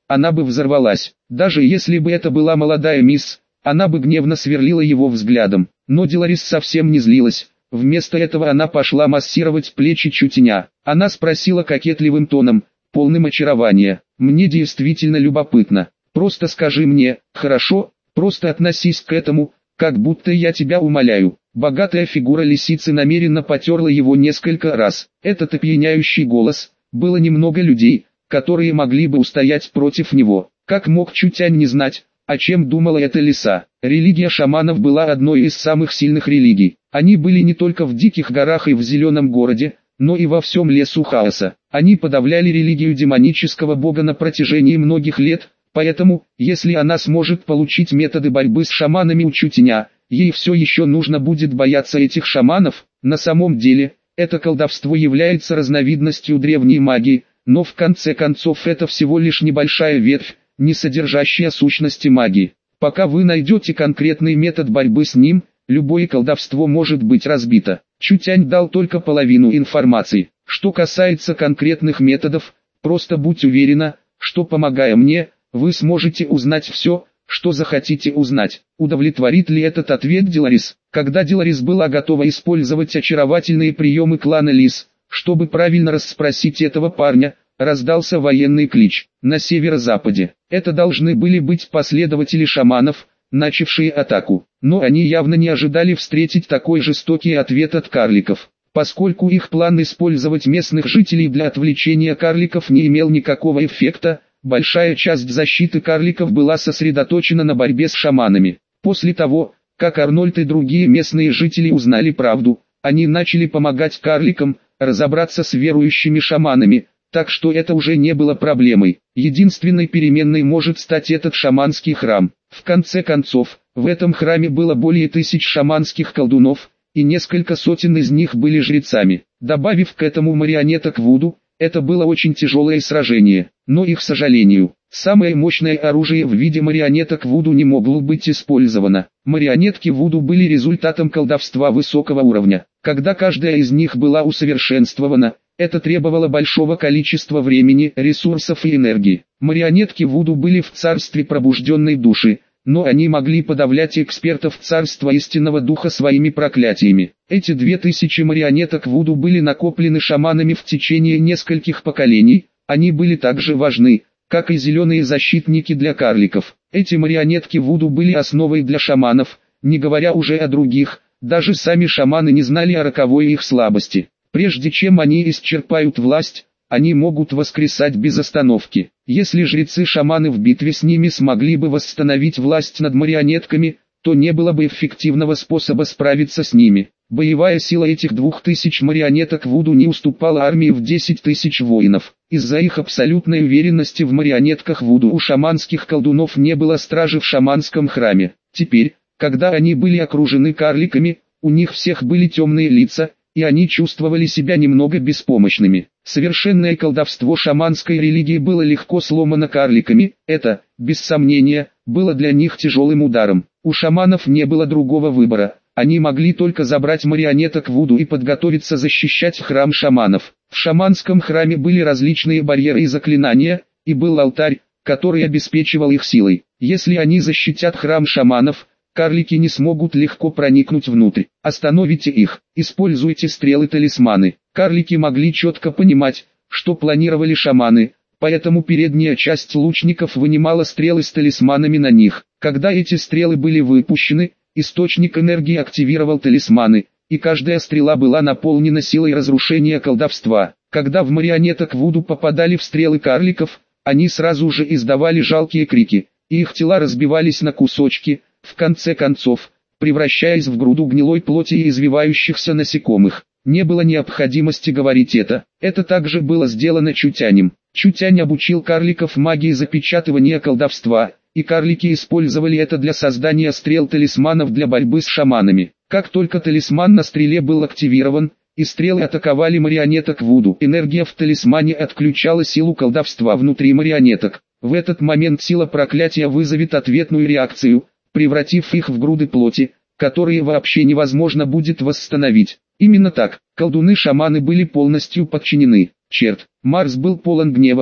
она бы взорвалась. Даже если бы это была молодая мисс, она бы гневно сверлила его взглядом. Но Деларис совсем не злилась. Вместо этого она пошла массировать плечи Чутеня. Она спросила кокетливым тоном, полным очарования: «Мне действительно любопытно. Просто скажи мне, хорошо? Просто относись к этому, как будто я тебя умоляю». Богатая фигура лисицы намеренно потерла его несколько раз. Этот опьяняющий голос. Было немного людей, которые могли бы устоять против него. Как мог Чутянь не знать, о чем думала эта лиса? Религия шаманов была одной из самых сильных религий. Они были не только в диких горах и в зеленом городе, но и во всем лесу хаоса. Они подавляли религию демонического бога на протяжении многих лет, поэтому, если она сможет получить методы борьбы с шаманами у Чутеня, ей все еще нужно будет бояться этих шаманов. На самом деле, это колдовство является разновидностью древней магии, но в конце концов это всего лишь небольшая ветвь, не содержащая сущности магии. Пока вы найдете конкретный метод борьбы с ним, любое колдовство может быть разбито. Чутянь дал только половину информации. Что касается конкретных методов, просто будь уверена, что помогая мне, вы сможете узнать все, что захотите узнать. Удовлетворит ли этот ответ Деларис? Когда Деларис была готова использовать очаровательные приемы клана Лис, чтобы правильно расспросить этого парня, раздался военный клич. На северо-западе. Это должны были быть последователи шаманов, начавшие атаку. Но они явно не ожидали встретить такой жестокий ответ от карликов. Поскольку их план использовать местных жителей для отвлечения карликов не имел никакого эффекта, большая часть защиты карликов была сосредоточена на борьбе с шаманами. После того, как Арнольд и другие местные жители узнали правду, они начали помогать карликам разобраться с верующими шаманами, так что это уже не было проблемой. Единственной переменной может стать этот шаманский храм. В конце концов, в этом храме было более 1000 шаманских колдунов, и несколько сотен из них были жрецами. Добавив к этому марионеток Вуду, это было очень тяжелое сражение, но их, к сожалению, самое мощное оружие в виде марионеток Вуду не могло быть использовано. Марионетки Вуду были результатом колдовства высокого уровня. Когда каждая из них была усовершенствована, это требовало большого количества времени, ресурсов и энергии. Марионетки Вуду были в царстве пробужденной души, но они могли подавлять экспертов царства истинного духа своими проклятиями. Эти 2000 марионеток Вуду были накоплены шаманами в течение нескольких поколений, они были так же важны, как и зеленые защитники для карликов. Эти марионетки Вуду были основой для шаманов, не говоря уже о других, даже сами шаманы не знали о роковой их слабости. Прежде чем они исчерпают власть, они могут воскресать без остановки. Если жрецы-шаманы в битве с ними смогли бы восстановить власть над марионетками, то не было бы эффективного способа справиться с ними. Боевая сила этих 2000 марионеток Вуду не уступала армии в 10 000 воинов. Из-за их абсолютной уверенности в марионетках Вуду у шаманских колдунов не было стражи в шаманском храме. Теперь, когда они были окружены карликами, у них всех были темные лица, и они чувствовали себя немного беспомощными. Совершенное колдовство шаманской религии было легко сломано карликами, это, без сомнения, было для них тяжелым ударом. У шаманов не было другого выбора, они могли только забрать марионеток Вуду и подготовиться защищать храм шаманов. В шаманском храме были различные барьеры и заклинания, и был алтарь, который обеспечивал их силой. Если они защитят храм шаманов, карлики не смогут легко проникнуть внутрь. Остановите их, используйте стрелы-талисманы. Карлики могли четко понимать, что планировали шаманы, поэтому передняя часть лучников вынимала стрелы с талисманами на них. Когда эти стрелы были выпущены, источник энергии активировал талисманы, и каждая стрела была наполнена силой разрушения колдовства. Когда в марионеток Вуду попадали в стрелы карликов, они сразу же издавали жалкие крики, и их тела разбивались на кусочки, в конце концов, превращаясь в груду гнилой плоти и извивающихся насекомых. Не было необходимости говорить это также было сделано Чутянем. Чутянь обучил карликов магии запечатывания колдовства, и карлики использовали это для создания стрел-талисманов для борьбы с шаманами. Как только талисман на стреле был активирован, и стрелы атаковали марионеток Вуду, энергия в талисмане отключала силу колдовства внутри марионеток. В этот момент сила проклятия вызовет ответную реакцию, превратив их в груды плоти, которые вообще невозможно будет восстановить. Именно так, колдуны-шаманы были полностью подчинены. Черт, Марс был полон гнева,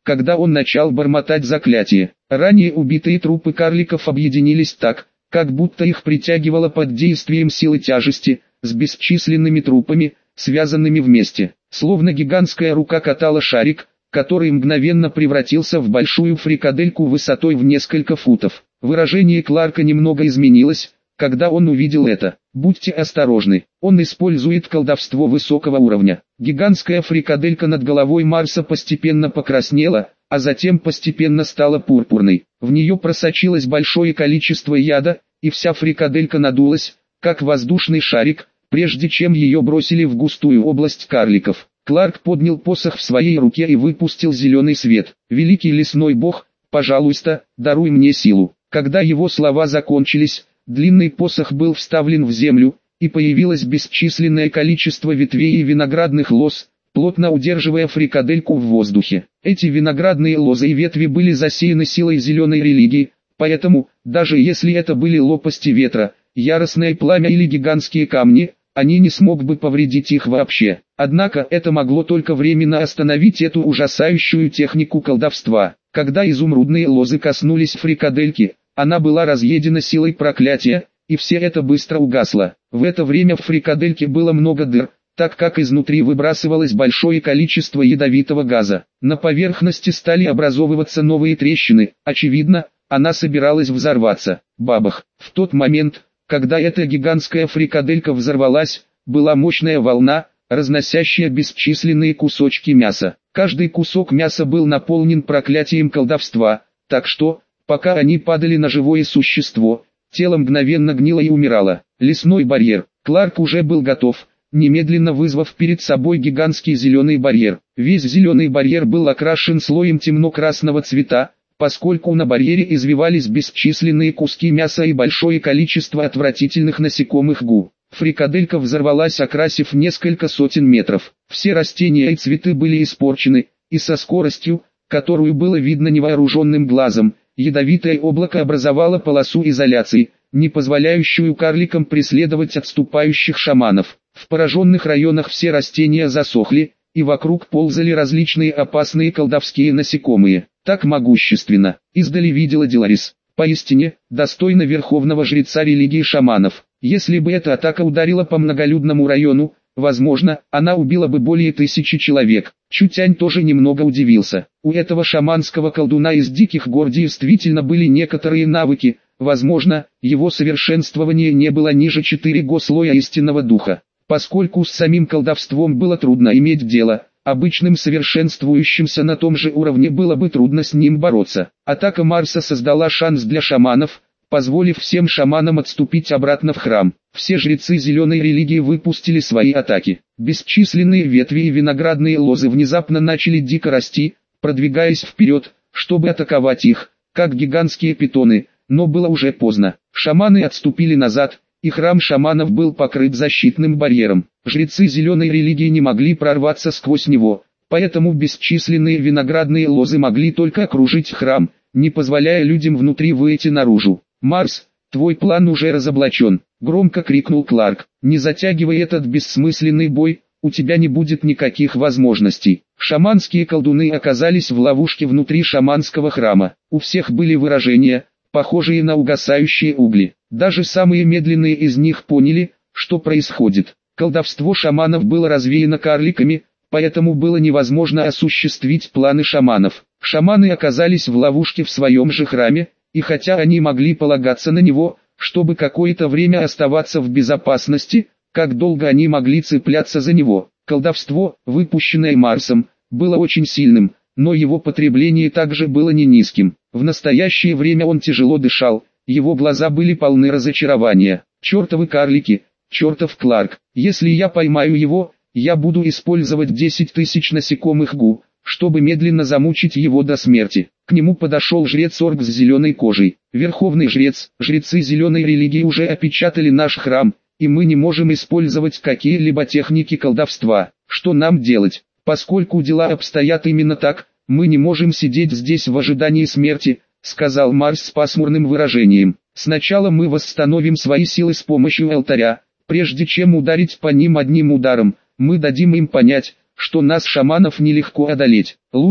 когда он начал бормотать заклятие. Ранее убитые трупы карликов объединились так, как будто их притягивало под действием силы тяжести, с бесчисленными трупами, связанными вместе. Словно гигантская рука катала шарик, который мгновенно превратился в большую фрикадельку высотой в несколько футов. Выражение Кларка немного изменилось, когда он увидел это. Будьте осторожны, он использует колдовство высокого уровня. Гигантская фрикаделька над головой Марса постепенно покраснела, а затем постепенно стала пурпурной. В нее просочилось большое количество яда, и вся фрикаделька надулась, как воздушный шарик, прежде чем ее бросили в густую область карликов. Кларк поднял посох в своей руке и выпустил зеленый свет. «Великий лесной бог, пожалуйста, даруй мне силу». Когда его слова закончились, длинный посох был вставлен в землю, и появилось бесчисленное количество ветвей и виноградных лоз, плотно удерживая фрикадельку в воздухе. Эти виноградные лозы и ветви были засеяны силой зеленой религии, поэтому, даже если это были лопасти ветра, яростное пламя или гигантские камни, они не смог бы повредить их вообще. Однако это могло только временно остановить эту ужасающую технику колдовства. Когда изумрудные лозы коснулись фрикадельки, она была разъедена силой проклятия, и все это быстро угасло. В это время в фрикадельке было много дыр, так как изнутри выбрасывалось большое количество ядовитого газа. На поверхности стали образовываться новые трещины, очевидно, она собиралась взорваться. Бабах! В тот момент, когда эта гигантская фрикаделька взорвалась, была мощная волна, разносящая бесчисленные кусочки мяса. Каждый кусок мяса был наполнен проклятием колдовства, так что, пока они падали на живое существо, тело мгновенно гнило и умирало. Лесной барьер. Кларк уже был готов, немедленно вызвав перед собой гигантский зеленый барьер. Весь зеленый барьер был окрашен слоем темно-красного цвета, поскольку на барьере извивались бесчисленные куски мяса и большое количество отвратительных насекомых гу. Фрикаделька взорвалась, окрасив несколько сотен метров. Все растения и цветы были испорчены, и со скоростью, которую было видно невооруженным глазом, ядовитое облако образовало полосу изоляции, не позволяющую карликам преследовать отступающих шаманов. В пораженных районах все растения засохли, и вокруг ползали различные опасные колдовские насекомые. Так могущественно, издали видела Деларис. Поистине, достойно верховного жреца религии шаманов. Если бы эта атака ударила по многолюдному району, возможно, она убила бы более 1000 человек. Чутянь тоже немного удивился. У этого шаманского колдуна из диких гор действительно были некоторые навыки, возможно, его совершенствование не было ниже 4-го слоя истинного духа. Поскольку с самим колдовством было трудно иметь дело, обычным совершенствующимся на том же уровне было бы трудно с ним бороться. Атака Марса создала шанс для шаманов, позволив всем шаманам отступить обратно в храм. Все жрецы зеленой религии выпустили свои атаки. Бесчисленные ветви и виноградные лозы внезапно начали дико расти, продвигаясь вперед, чтобы атаковать их, как гигантские питоны, но было уже поздно. Шаманы отступили назад, и храм шаманов был покрыт защитным барьером. Жрецы зеленой религии не могли прорваться сквозь него, поэтому бесчисленные виноградные лозы могли только окружить храм, не позволяя людям внутри выйти наружу. «Марс, твой план уже разоблачен», — громко крикнул Кларк. «Не затягивай этот бессмысленный бой, у тебя не будет никаких возможностей». Шаманские колдуны оказались в ловушке внутри шаманского храма. У всех были выражения, похожие на угасающие угли. Даже самые медленные из них поняли, что происходит. Колдовство шаманов было развеяно карликами, поэтому было невозможно осуществить планы шаманов. Шаманы оказались в ловушке в своем же храме, и хотя они могли полагаться на него, чтобы какое-то время оставаться в безопасности, как долго они могли цепляться за него. Колдовство, выпущенное Марсом, было очень сильным, но его потребление также было не низким. В настоящее время он тяжело дышал, его глаза были полны разочарования. «Чертовы карлики, чертов Кларк, если я поймаю его, я буду использовать 10 000 насекомых гу, чтобы медленно замучить его до смерти». К нему подошел жрец-орк с зеленой кожей. «Верховный жрец, жрецы зеленой религии уже опечатали наш храм, и мы не можем использовать какие-либо техники колдовства. Что нам делать? Поскольку дела обстоят именно так, мы не можем сидеть здесь в ожидании смерти», — сказал Марс с пасмурным выражением. «Сначала мы восстановим свои силы с помощью алтаря, прежде чем ударить по ним одним ударом, мы дадим им понять, что нас, шаманов, нелегко одолеть. Лус,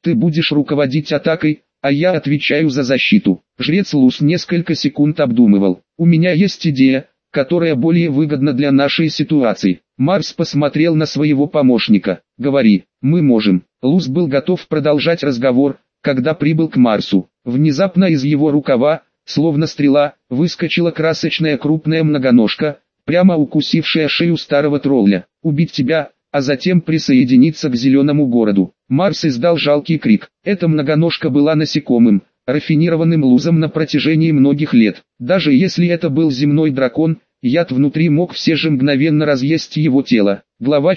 Ты будешь руководить атакой, а я отвечаю за защиту. Жрец Лус несколько секунд обдумывал. У меня есть идея, которая более выгодна для нашей ситуации. Марс посмотрел на своего помощника. Говори, мы можем. Лус был готов продолжать разговор, когда прибыл к Марсу. Внезапно из его рукава, словно стрела, выскочила красочная крупная многоножка, прямо укусившая шею старого тролля. Убить тебя, а затем присоединиться к зеленому городу. Марс издал жалкий крик. Эта многоножка была насекомым, рафинированным Лузом на протяжении многих лет. Даже если это был земной дракон, яд внутри мог все же мгновенно разъесть его тело. Глава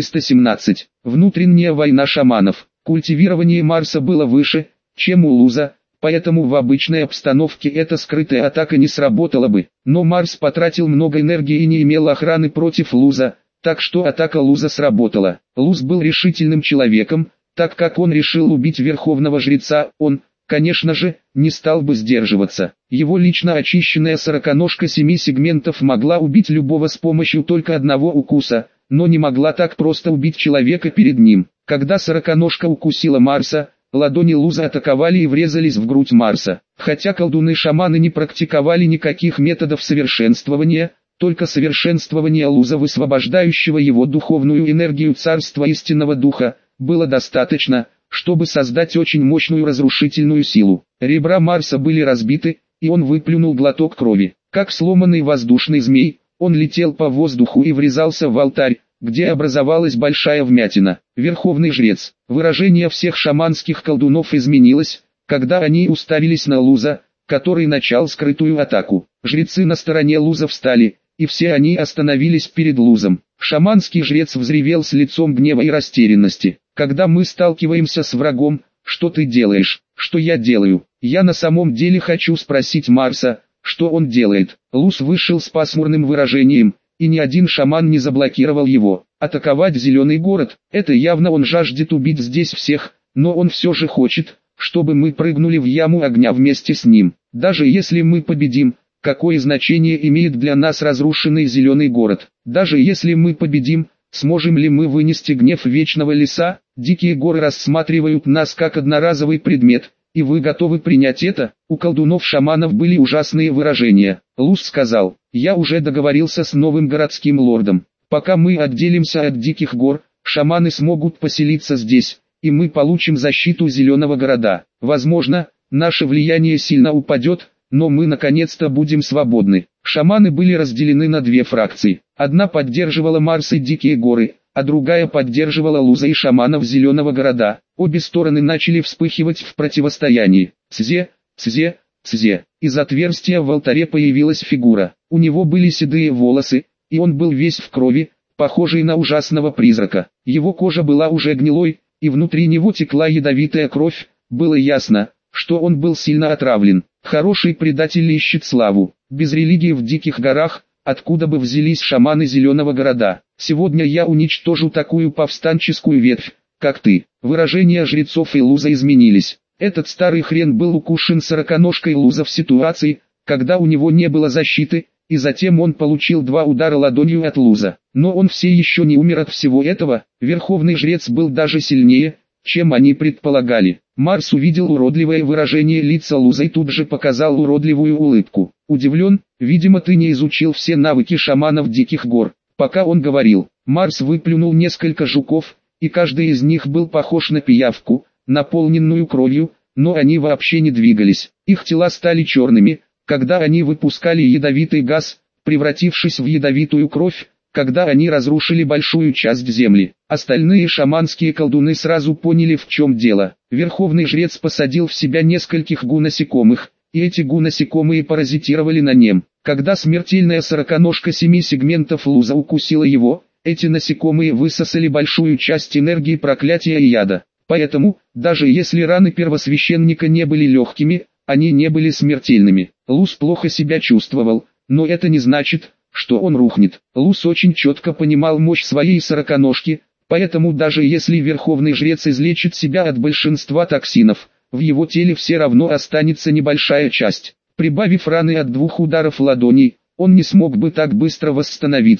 417. Внутренняя война шаманов. Культивирование Марса было выше, чем у Луза, поэтому в обычной обстановке эта скрытая атака не сработала бы. Но Марс потратил много энергии и не имел охраны против Луза, так что атака Луза сработала. Луз был решительным человеком, так как он решил убить Верховного Жреца, он, конечно же, не стал бы сдерживаться. Его лично очищенная сороконожка 7 сегментов могла убить любого с помощью только одного укуса, но не могла так просто убить человека перед ним. Когда сороконожка укусила Марса, ладони Луза атаковали и врезались в грудь Марса. Хотя колдуны-шаманы не практиковали никаких методов совершенствования, только совершенствование Луза, высвобождающего его духовную энергию царства истинного духа, было достаточно, чтобы создать очень мощную разрушительную силу. Ребра Марса были разбиты, и он выплюнул глоток крови. Как сломанный воздушный змей, он летел по воздуху и врезался в алтарь, где образовалась большая вмятина. Верховный жрец. Выражение всех шаманских колдунов изменилось, когда они уставились на Луза, который начал скрытую атаку. Жрецы на стороне Луза встали, и все они остановились перед Лузом. Шаманский жрец взревел с лицом гнева и растерянности. Когда мы сталкиваемся с врагом, что ты делаешь? Что я делаю? Я на самом деле хочу спросить Марса, что он делает. Луз вышел с пасмурным выражением, и ни один шаман не заблокировал его. Атаковать зеленый город, это явно он жаждет убить здесь всех, но он все же хочет, чтобы мы прыгнули в яму огня вместе с ним. Даже если мы победим, какое значение имеет для нас разрушенный зеленый город? Даже если мы победим, сможем ли мы вынести гнев вечного леса? Дикие горы рассматривают нас как одноразовый предмет, и вы готовы принять это? У колдунов-шаманов были ужасные выражения. Луз сказал, я уже договорился с новым городским лордом. Пока мы отделимся от диких гор, шаманы смогут поселиться здесь, и мы получим защиту зеленого города. Возможно, наше влияние сильно упадет, но мы наконец-то будем свободны. Шаманы были разделены на две фракции. Одна поддерживала Марс и Дикие горы, а другая поддерживала Луза и шаманов Зеленого города. Обе стороны начали вспыхивать в противостоянии. Цзе, цзе, цзе. Из отверстия в алтаре появилась фигура. У него были седые волосы, и он был весь в крови, похожий на ужасного призрака. Его кожа была уже гнилой, и внутри него текла ядовитая кровь. Было ясно, что он был сильно отравлен. Хороший предатель ищет славу. Без религии в диких горах, откуда бы взялись шаманы Зеленого города. Сегодня я уничтожу такую повстанческую ветвь, как ты. Выражения жрецов и Луза изменились. Этот старый хрен был укушен сороконожкой Луза в ситуации, когда у него не было защиты, и затем он получил 2 удара ладонью от Луза. Но он все еще не умер от всего этого. Верховный жрец был даже сильнее, чем они предполагали. Марс увидел уродливое выражение лица Луза и тут же показал уродливую улыбку. Удивлен, видимо ты не изучил все навыки шаманов Диких гор. Пока он говорил, Марс выплюнул несколько жуков, и каждый из них был похож на пиявку, наполненную кровью, но они вообще не двигались. Их тела стали черными, когда они выпускали ядовитый газ, превратившись в ядовитую кровь, когда они разрушили большую часть земли. Остальные шаманские колдуны сразу поняли, в чем дело. Верховный жрец посадил в себя нескольких гу-насекомых, и эти гу-насекомые паразитировали на нем. Когда смертельная сороконожка 7 сегментов Луза укусила его, эти насекомые высосали большую часть энергии проклятия и яда. Поэтому, даже если раны первосвященника не были легкими, они не были смертельными. Луз плохо себя чувствовал, но это не значит, что он рухнет. Луз очень четко понимал мощь своей сороконожки, поэтому даже если верховный жрец излечит себя от большинства токсинов, в его теле все равно останется небольшая часть. Прибавив раны от 2 ударов ладоней, он не смог бы так быстро восстановиться.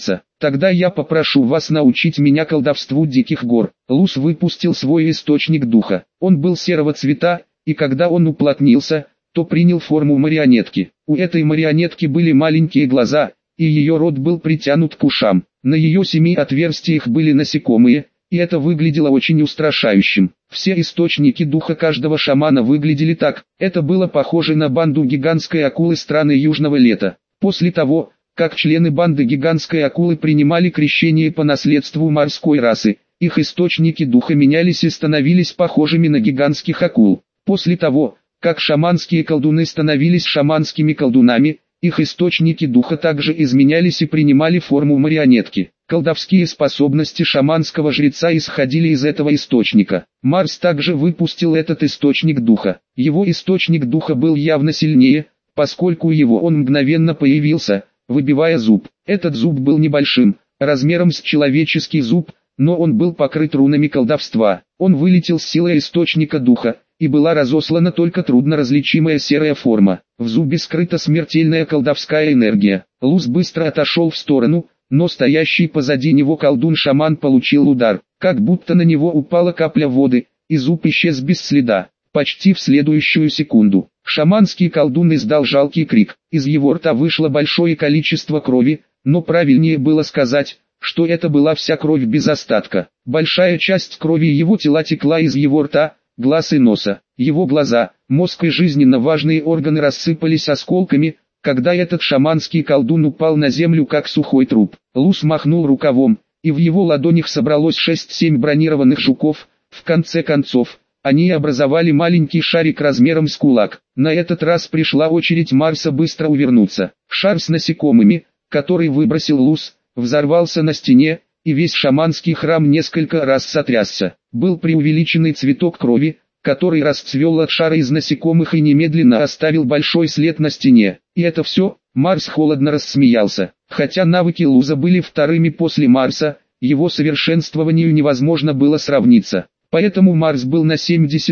Тогда я попрошу вас научить меня колдовству диких гор. Лус выпустил свой источник духа. Он был серого цвета, и когда он уплотнился, то принял форму марионетки. У этой марионетки были маленькие глаза, и ее рот был притянут к ушам. На ее 7 отверстиях были насекомые, и это выглядело очень устрашающим. Все источники духа каждого шамана выглядели так. Это было похоже на банду гигантской акулы страны Южного лета. После того, как члены банды гигантской акулы принимали крещение по наследству морской расы, их источники духа менялись и становились похожими на гигантских акул. После того, как шаманские колдуны становились шаманскими колдунами, их источники духа также изменялись и принимали форму марионетки. Колдовские способности шаманского жреца исходили из этого источника. Марс также выпустил этот источник духа. Его источник духа был явно сильнее, поскольку он мгновенно появился, выбивая зуб. Этот зуб был небольшим, размером с человеческий зуб, но он был покрыт рунами колдовства. Он вылетел с силой источника духа, и была разослана только трудно различимая серая форма. В зубе скрыта смертельная колдовская энергия. Лус быстро отошел в сторону, но стоящий позади него колдун-шаман получил удар, как будто на него упала капля воды, и зуб исчез без следа. Почти в следующую секунду, шаманский колдун издал жалкий крик. Из его рта вышло большое количество крови, но правильнее было сказать, что это была вся кровь без остатка. Большая часть крови его тела текла из его рта, глаз и носа. Его глаза, мозг и жизненно важные органы рассыпались осколками, когда этот шаманский колдун упал на землю как сухой труп. Лус махнул рукавом, и в его ладонях собралось 6-7 бронированных жуков. В конце концов, они образовали маленький шарик размером с кулак. На этот раз пришла очередь Марса быстро увернуться. Шар с насекомыми, который выбросил Лус, взорвался на стене, и весь шаманский храм несколько раз сотрясся. Был преувеличенный цветок крови, который расцвел от шара из насекомых и немедленно оставил большой след на стене. И это все? Марс холодно рассмеялся. Хотя навыки Луза были вторыми после Марса, его совершенствованию невозможно было сравниться. Поэтому Марс был на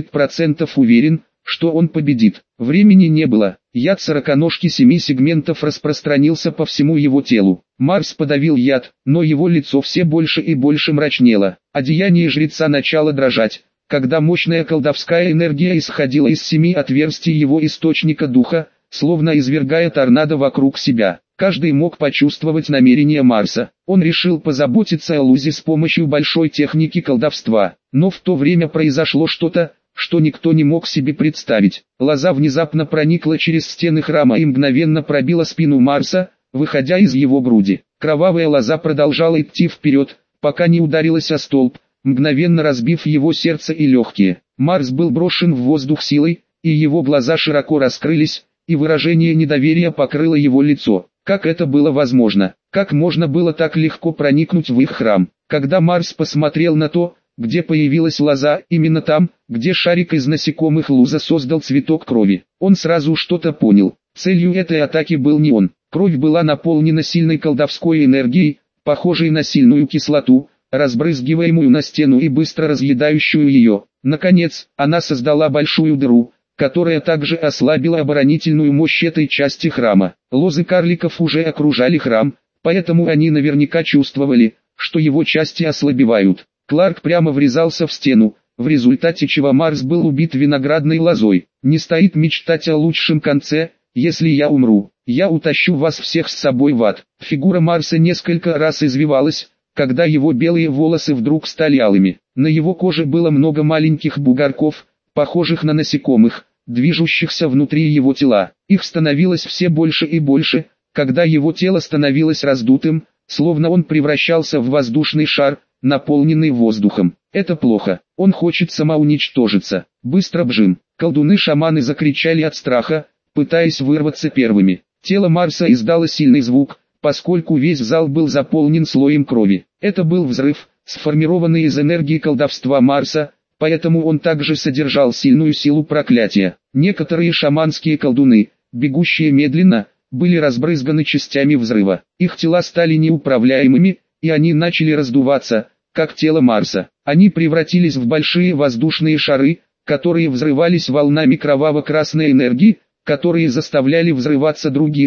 70% уверен, что он победит. Времени не было. Яд сороконожки 7 сегментов распространился по всему его телу. Марс подавил яд, но его лицо все больше и больше мрачнело. Одеяние жреца начало дрожать, когда мощная колдовская энергия исходила из 7 отверстий его источника духа, словно извергая торнадо вокруг себя. Каждый мог почувствовать намерения Марса. Он решил позаботиться о Лузе с помощью большой техники колдовства. Но в то время произошло что-то, что никто не мог себе представить. Лоза внезапно проникла через стены храма и мгновенно пробила спину Марса, выходя из его груди. Кровавая лоза продолжала идти вперед, пока не ударилась о столб, мгновенно разбив его сердце и легкие. Марс был брошен в воздух силой, и его глаза широко раскрылись, и выражение недоверия покрыло его лицо. Как это было возможно? Как можно было так легко проникнуть в их храм? Когда Марс посмотрел на то, где появилась лоза, именно там, где шарик из насекомых Луза создал цветок крови, он сразу что-то понял. Целью этой атаки был не он. Кровь была наполнена сильной колдовской энергией, похожей на сильную кислоту, разбрызгиваемую на стену и быстро разъедающую ее. Наконец, она создала большую дыру, которая также ослабила оборонительную мощь этой части храма. Лозы карликов уже окружали храм, поэтому они наверняка чувствовали, что его части ослабевают. Кларк прямо врезался в стену, в результате чего Марс был убит виноградной лозой. Не стоит мечтать о лучшем конце. Если я умру, я утащу вас всех с собой в ад. Фигура Марса несколько раз извивалась, когда его белые волосы вдруг стали алыми. На его коже было много маленьких бугорков, похожих на насекомых, движущихся внутри его тела. Их становилось все больше и больше, когда его тело становилось раздутым, словно он превращался в воздушный шар, наполненный воздухом. Это плохо. Он хочет самоуничтожиться. Быстро бжим. Колдуны-шаманы закричали от страха, пытаясь вырваться первыми. Тело Марса издало сильный звук, поскольку весь зал был заполнен слоем крови. Это был взрыв, сформированный из энергии колдовства Марса, поэтому он также содержал сильную силу проклятия. Некоторые шаманские колдуны, бегущие медленно, были разбрызганы частями взрыва. Их тела стали неуправляемыми, и они начали раздуваться, как тело Марса. Они превратились в большие воздушные шары, которые взрывались волнами кроваво-красной энергии, которые заставляли взрываться других,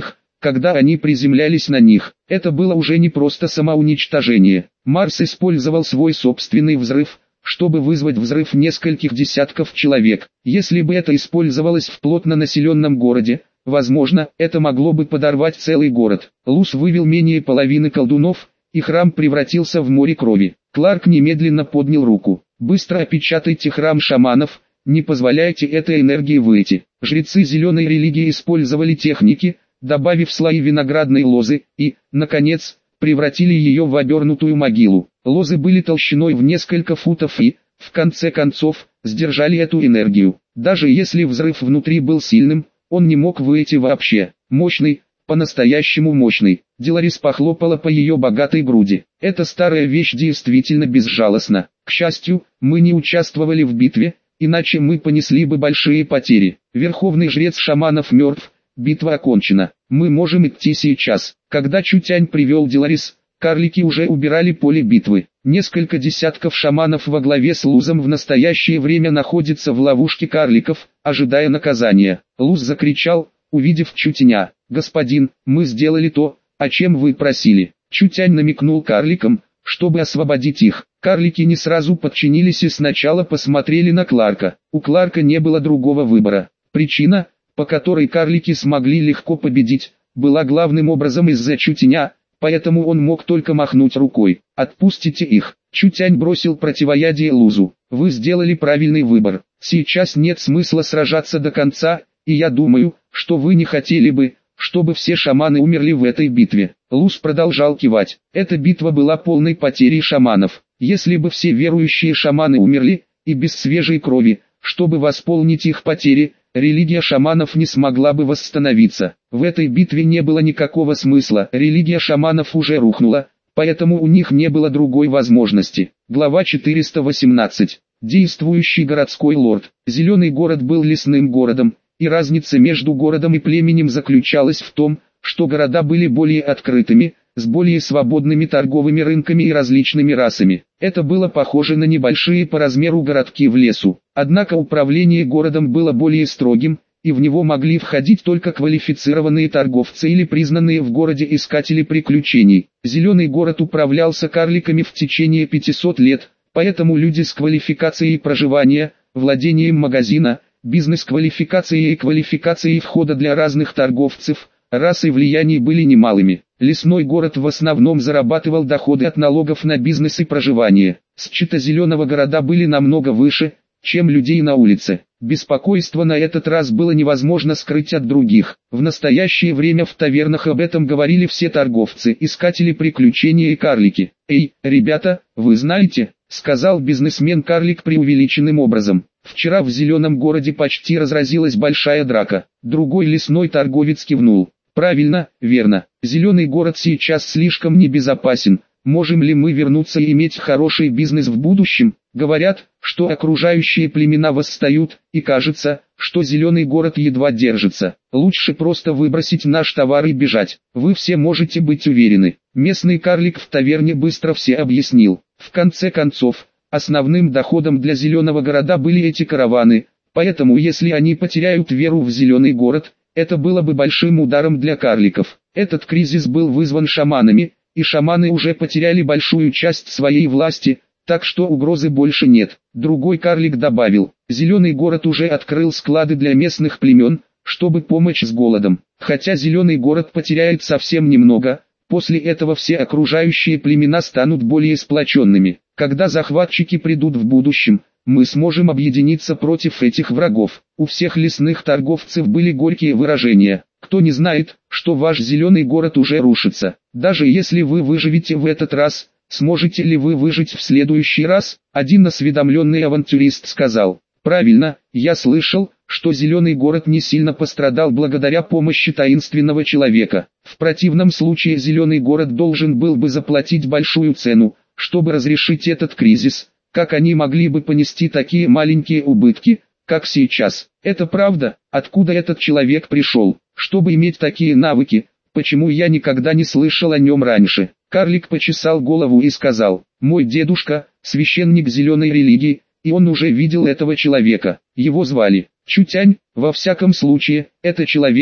когда они приземлялись на них. Это было уже не просто самоуничтожение. Марс использовал свой собственный взрыв, чтобы вызвать взрыв нескольких десятков человек. Если бы это использовалось в плотно населенном городе, возможно, это могло бы подорвать целый город. Луз вывел менее половины колдунов, и храм превратился в море крови. Кларк немедленно поднял руку. «Быстро опечатайте храм шаманов, не позволяйте этой энергии выйти». Жрецы зеленой религии использовали техники, добавив слои виноградной лозы, и, наконец, превратили ее в обернутую могилу. Лозы были толщиной в несколько футов и, в конце концов, сдержали эту энергию. Даже если взрыв внутри был сильным, он не мог выйти вообще. Мощный, по-настоящему мощный. Деларис похлопала по ее богатой груди. Эта старая вещь действительно безжалостна. К счастью, мы не участвовали в битве, иначе мы понесли бы большие потери. Верховный жрец шаманов мертв, битва окончена. Мы можем идти сейчас. Когда Чутянь привел Деларис, карлики уже убирали поле битвы. Несколько десятков шаманов во главе с Лузом в настоящее время находятся в ловушке карликов, ожидая наказания. Луз закричал, увидев Чутяня: «Господин, мы сделали то, о чем вы просили». Чутянь намекнул карликам, чтобы освободить их. Карлики не сразу подчинились и сначала посмотрели на Кларка. У Кларка не было другого выбора. Причина, по которой карлики смогли легко победить, была главным образом из-за Чутяня, поэтому он мог только махнуть рукой. «Отпустите их». Чутянь бросил противоядие Лузу. «Вы сделали правильный выбор. Сейчас нет смысла сражаться до конца, и я думаю, что вы не хотели бы, чтобы все шаманы умерли в этой битве». Луз продолжал кивать. Эта битва была полной потерей шаманов. Если бы все верующие шаманы умерли, и без свежей крови, чтобы восполнить их потери, религия шаманов не смогла бы восстановиться. В этой битве не было никакого смысла, религия шаманов уже рухнула, поэтому у них не было другой возможности. Глава 418. Действующий городской лорд. Зеленый город был лесным городом, и разница между городом и племенем заключалась в том, что города были более открытыми, с более свободными торговыми рынками и различными расами. Это было похоже на небольшие по размеру городки в лесу. Однако управление городом было более строгим, и в него могли входить только квалифицированные торговцы или признанные в городе искатели приключений. Зеленый город управлялся карликами в течение 500 лет, поэтому люди с квалификацией проживания, владением магазина, бизнес-квалификацией и квалификацией входа для разных торговцев, рас и влияний были немалыми. Лесной город в основном зарабатывал доходы от налогов на бизнес и проживание. Счета зеленого города были намного выше, чем людей на улице. Беспокойство на этот раз было невозможно скрыть от других. В настоящее время в тавернах об этом говорили все торговцы, искатели приключений и карлики. «Эй, ребята, вы знаете», — сказал бизнесмен-карлик преувеличенным образом, «вчера в зеленом городе почти разразилась большая драка». Другой лесной торговец кивнул. «Правильно, верно. Зеленый город сейчас слишком небезопасен. Можем ли мы вернуться и иметь хороший бизнес в будущем? Говорят, что окружающие племена восстают, и кажется, что зеленый город едва держится. Лучше просто выбросить наш товар и бежать. Вы все можете быть уверены». Местный карлик в таверне быстро все объяснил. В конце концов, основным доходом для зеленого города были эти караваны, поэтому если они потеряют веру в зеленый город, это было бы большим ударом для карликов. Этот кризис был вызван шаманами, и шаманы уже потеряли большую часть своей власти, так что угрозы больше нет. Другой карлик добавил: зеленый город уже открыл склады для местных племен, чтобы помочь с голодом. Хотя зеленый город потеряет совсем немного, после этого все окружающие племена станут более сплоченными. Когда захватчики придут в будущем, мы сможем объединиться против этих врагов. У всех лесных торговцев были горькие выражения. Кто не знает, что ваш зеленый город уже рушится? Даже если вы выживете в этот раз, сможете ли вы выжить в следующий раз? Один осведомленный авантюрист сказал: правильно, я слышал, что зеленый город не сильно пострадал благодаря помощи таинственного человека. В противном случае зеленый город должен был бы заплатить большую цену, чтобы разрешить этот кризис. Как они могли бы понести такие маленькие убытки, как сейчас? Это правда? Откуда этот человек пришел, чтобы иметь такие навыки? Почему я никогда не слышал о нем раньше? Карлик почесал голову и сказал: мой дедушка, священник зеленой религии, и он уже видел этого человека. Его звали Чутянь. Во всяком случае, это человек,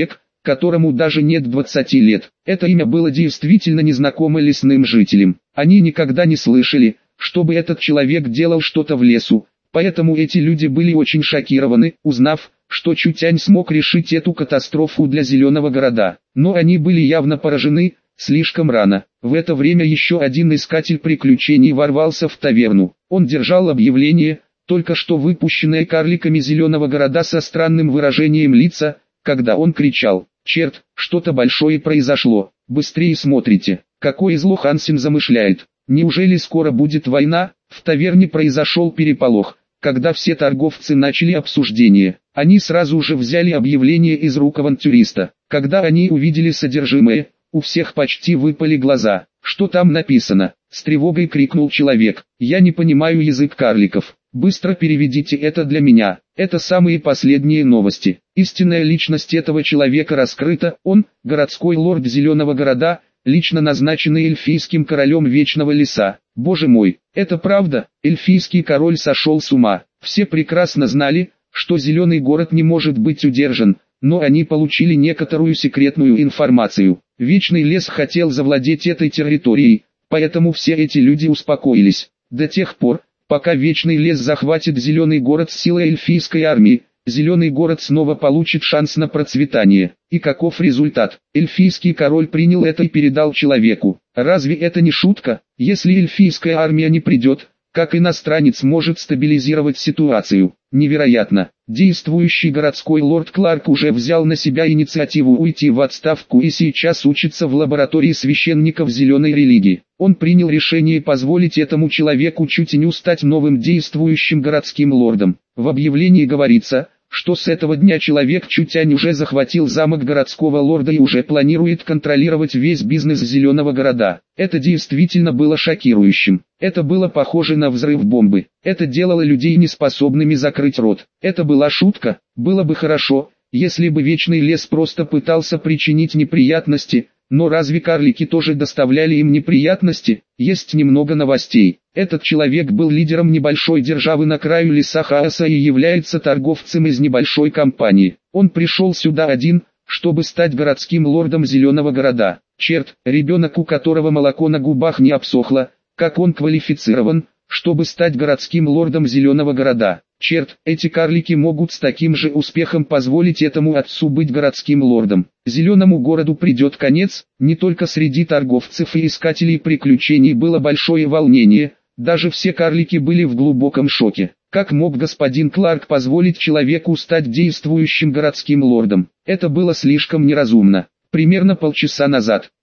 которому даже нет 20 лет. Это имя было действительно незнакомо лесным жителям. Они никогда не слышали, чтобы этот человек делал что-то в лесу, поэтому эти люди были очень шокированы, узнав, что Чутянь смог решить эту катастрофу для Зеленого города. Но они были явно поражены, слишком рано. В это время еще один искатель приключений ворвался в таверну. Он держал объявление, только что выпущенное карликами Зеленого города со странным выражением лица, когда он кричал: «Черт, что-то большое произошло, быстрее смотрите, какое зло Хансен замышляет, неужели скоро будет война?» В таверне произошел переполох, когда все торговцы начали обсуждение. Они сразу же взяли объявление из рук авантюриста. Когда они увидели содержимое, у всех почти выпали глаза. «Что там написано?» — с тревогой крикнул человек. «Я не понимаю язык карликов. Быстро переведите это для меня». Это самые последние новости. Истинная личность этого человека раскрыта. Он — городской лорд Зеленого города, лично назначенный эльфийским королем Вечного леса. Боже мой, это правда? Эльфийский король сошел с ума. Все прекрасно знали, что Зеленый город не может быть удержан, но они получили некоторую секретную информацию. Вечный лес хотел завладеть этой территорией, поэтому все эти люди успокоились. До тех пор, пока Вечный лес захватит Зеленый город с силой эльфийской армии, Зеленый город снова получит шанс на процветание. И каков результат? Эльфийский король принял это и передал человеку. Разве это не шутка? Если эльфийская армия не придет, как иностранец может стабилизировать ситуацию? Невероятно. Действующий городской лорд Кларк уже взял на себя инициативу уйти в отставку и сейчас учится в лаборатории священников зеленой религии. Он принял решение позволить этому человеку Чутяню стать новым действующим городским лордом. В объявлении говорится, что с этого дня человек Чутянь уже захватил замок городского лорда и уже планирует контролировать весь бизнес Зеленого города. Это действительно было шокирующим. Это было похоже на взрыв бомбы. Это делало людей неспособными закрыть рот. Это была шутка. Было бы хорошо, если бы Вечный лес просто пытался причинить неприятности, но разве карлики тоже доставляли им неприятности? Есть немного новостей. Этот человек был лидером небольшой державы на краю леса Хаоса и является торговцем из небольшой компании. Он пришел сюда один, чтобы стать городским лордом Зеленого города. Черт, ребенок, у которого молоко на губах не обсохло, как он квалифицирован, чтобы стать городским лордом Зеленого города. Черт, эти карлики могут с таким же успехом позволить этому отцу быть городским лордом. Зеленому городу придет конец. Не только среди торговцев и искателей приключений было большое волнение, даже все карлики были в глубоком шоке. Как мог господин Кларк позволить человеку стать действующим городским лордом? Это было слишком неразумно. Примерно полчаса назад